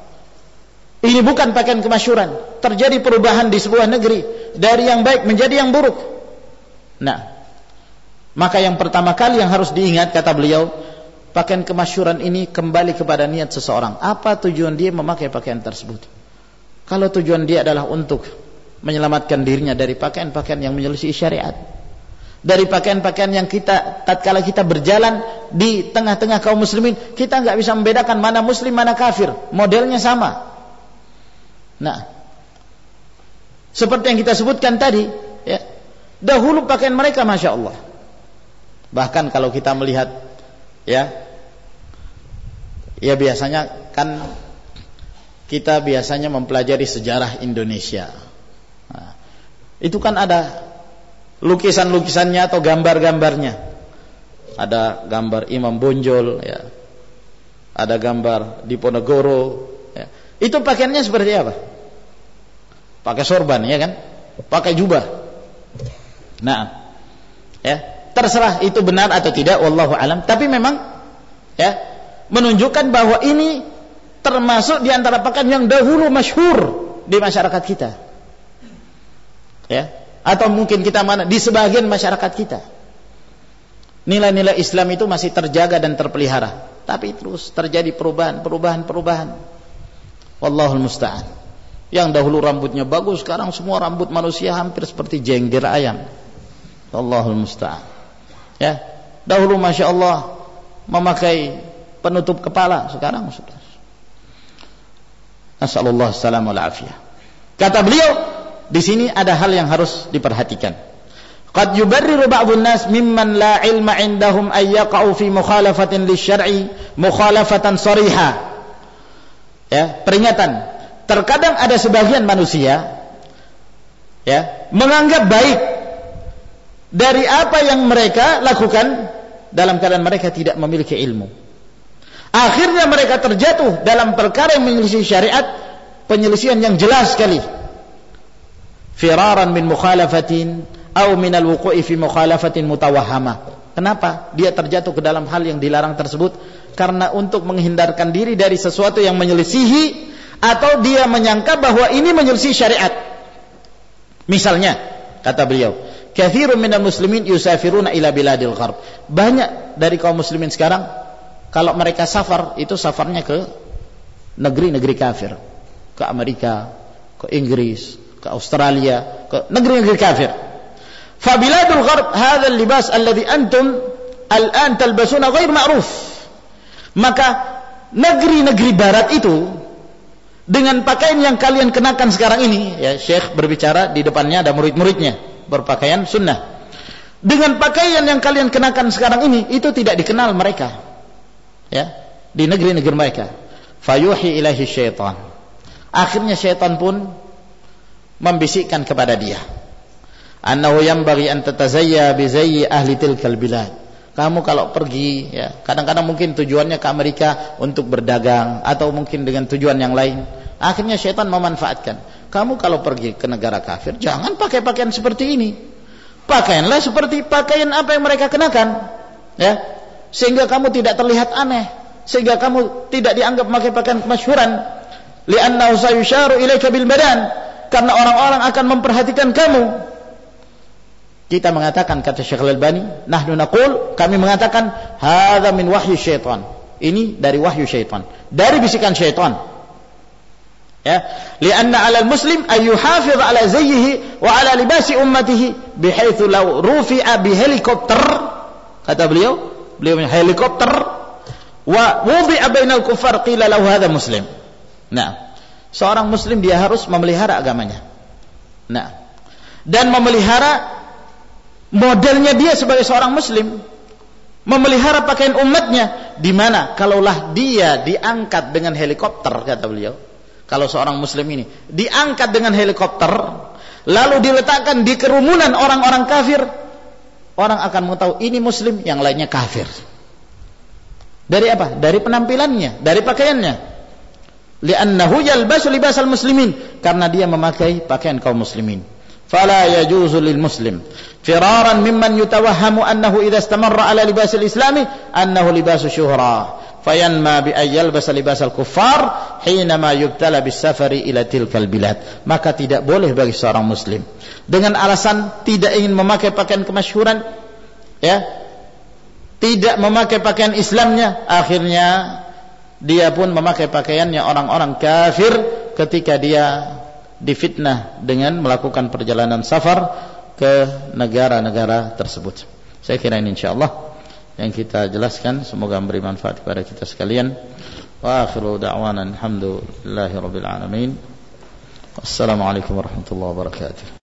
Ini bukan pakaian kemasyhuran. Terjadi perubahan di sebuah negeri dari yang baik menjadi yang buruk. Nah, maka yang pertama kali yang harus diingat, kata beliau, pakaian kemasyhuran ini kembali kepada niat seseorang. Apa tujuan dia memakai pakaian tersebut? Kalau tujuan dia adalah untuk menyelamatkan dirinya dari pakaian-pakaian yang menyelisih syariat, dari pakaian-pakaian yang kita tatkala kita berjalan di tengah-tengah kaum muslimin, kita enggak bisa membedakan mana muslim mana kafir, modelnya sama. Nah, seperti yang kita sebutkan tadi ya, dahulu pakaian mereka Masya Allah. Bahkan kalau kita melihat ya biasanya kan kita biasanya mempelajari sejarah Indonesia. Nah, itu kan ada lukisan-lukisannya atau gambar-gambarnya. Ada gambar Imam Bonjol ya. Ada gambar Diponegoro ya. Itu pakaiannya seperti apa? Pakai sorban ya kan? Pakai jubah. Nah, ya, terserah itu benar atau tidak wallahu alam, tapi memang ya menunjukkan bahwa ini termasuk di antara pakaian yang dahulu masyhur di masyarakat kita. Ya, atau mungkin kita mana di sebagian masyarakat kita. Nilai-nilai Islam itu masih terjaga dan terpelihara, tapi terus terjadi perubahan. Wallahul musta'an. Yang dahulu rambutnya bagus, sekarang semua rambut manusia hampir seperti jengger ayam. Wallahul musta'an. Ya, dahulu Masya Allah memakai penutup kepala, sekarang sudah. Nasallallahu salam wal afiyah. Kata beliau, di sini ada hal yang harus diperhatikan. Qad yubarriru ba'dun nas mimman la ilma 'indahum ay yaqa'u fi mukhalafatin lisyar'i mukhalafatan shariha. Ya, peringatan. Terkadang ada sebagian manusia ya, menganggap baik dari apa yang mereka lakukan dalam keadaan mereka tidak memiliki ilmu. Akhirnya mereka terjatuh dalam perkara yang menyelisih syariat, penyelisihan yang jelas sekali. Firaran min mukhalafatin atau min al-wuqu'i fi mukhalafatin mutawahhamah. Kenapa dia terjatuh ke dalam hal yang dilarang tersebut? karena untuk menghindarkan diri dari sesuatu yang menyelisihi atau dia menyangka bahwa ini menyelisihi syariat. Misalnya, kata beliau, katsirun minal muslimin yusafiruna ila biladil gharb. Banyak dari kaum muslimin sekarang kalau mereka safar itu safarnya ke negeri-negeri kafir, ke Amerika, ke Inggris, ke Australia, ke negeri-negeri kafir. Fa biladul gharb hadha al-libas alladhi antum al-an talbasuna ghair ma'ruf. Maka negeri-negeri barat itu dengan pakaian yang kalian kenakan sekarang ini, ya, Syekh berbicara, di depannya ada murid-muridnya berpakaian sunnah. Dengan pakaian yang kalian kenakan sekarang ini, itu tidak dikenal mereka, ya, di negeri-negeri mereka. Fayuhi ilahi syaitan. Akhirnya syaitan pun membisikkan kepada dia, annahu yanbaghi an tatazayya bi zayyi ahli tilkal bilad. Kamu kalau pergi, ya, kadang-kadang mungkin tujuannya ke Amerika untuk berdagang atau mungkin dengan tujuan yang lain. Akhirnya syaitan memanfaatkan. Kamu kalau pergi ke negara kafir, jangan pakai pakaian seperti ini. Pakaianlah seperti pakaian apa yang mereka kenakan, ya, sehingga kamu tidak terlihat aneh, sehingga kamu tidak dianggap memakai pakaian kemasyhuran. Li'annahu sayusharu ilaika bil badan, karena orang-orang akan memperhatikan kamu. Kita mengatakan, kata Syekh Al-Albani, nahnu naqul, kami mengatakan, hadza min wahyi syaitan. Ini dari wahyu syaitan, dari bisikan syaitan. Ya, lianna 'alal muslim ay yuhafiz 'ala zayyihi wa 'ala libasi ummatihi bihaitsu law rufi'a bi helikopter, kata beliau punya helikopter, wa wudi'a bainal kuffar qila lahu hadza muslim. Nah, seorang muslim dia harus memelihara agamanya. Nah, dan memelihara modelnya dia sebagai seorang muslim, memelihara pakaian umatnya. Di mana kalaulah dia diangkat dengan helikopter, kata beliau, kalau seorang muslim ini diangkat dengan helikopter lalu diletakkan di kerumunan orang-orang kafir, orang akan mengetahui ini muslim, yang lainnya kafir. Dari apa? Dari penampilannya, dari pakaiannya. Li'annahu yalbasu libasal muslimin, karena dia memakai pakaian kaum muslimin. Fala yajuzu lil muslim firaran mimman yutawahhamu annahu idza istamarra ala libasil islami annahu libasu syuhra fayanma bi ayyalbasa libasal kuffar hinama yubtala bis safari ila tilkal bilad. Maka tidak boleh bagi seorang muslim dengan alasan tidak ingin memakai pakaian kemasyhuran, ya, tidak memakai pakaian Islamnya, akhirnya dia pun memakai pakaiannya orang-orang kafir ketika dia difitnah dengan melakukan perjalanan safar ke negara-negara tersebut. Saya kira ini insyaallah yang kita jelaskan, semoga memberi manfaat kepada kita sekalian. Wa akhiru da'wana alhamdulillahi rabbil alamin. Wassalamualaikum warahmatullahi wabarakatuh.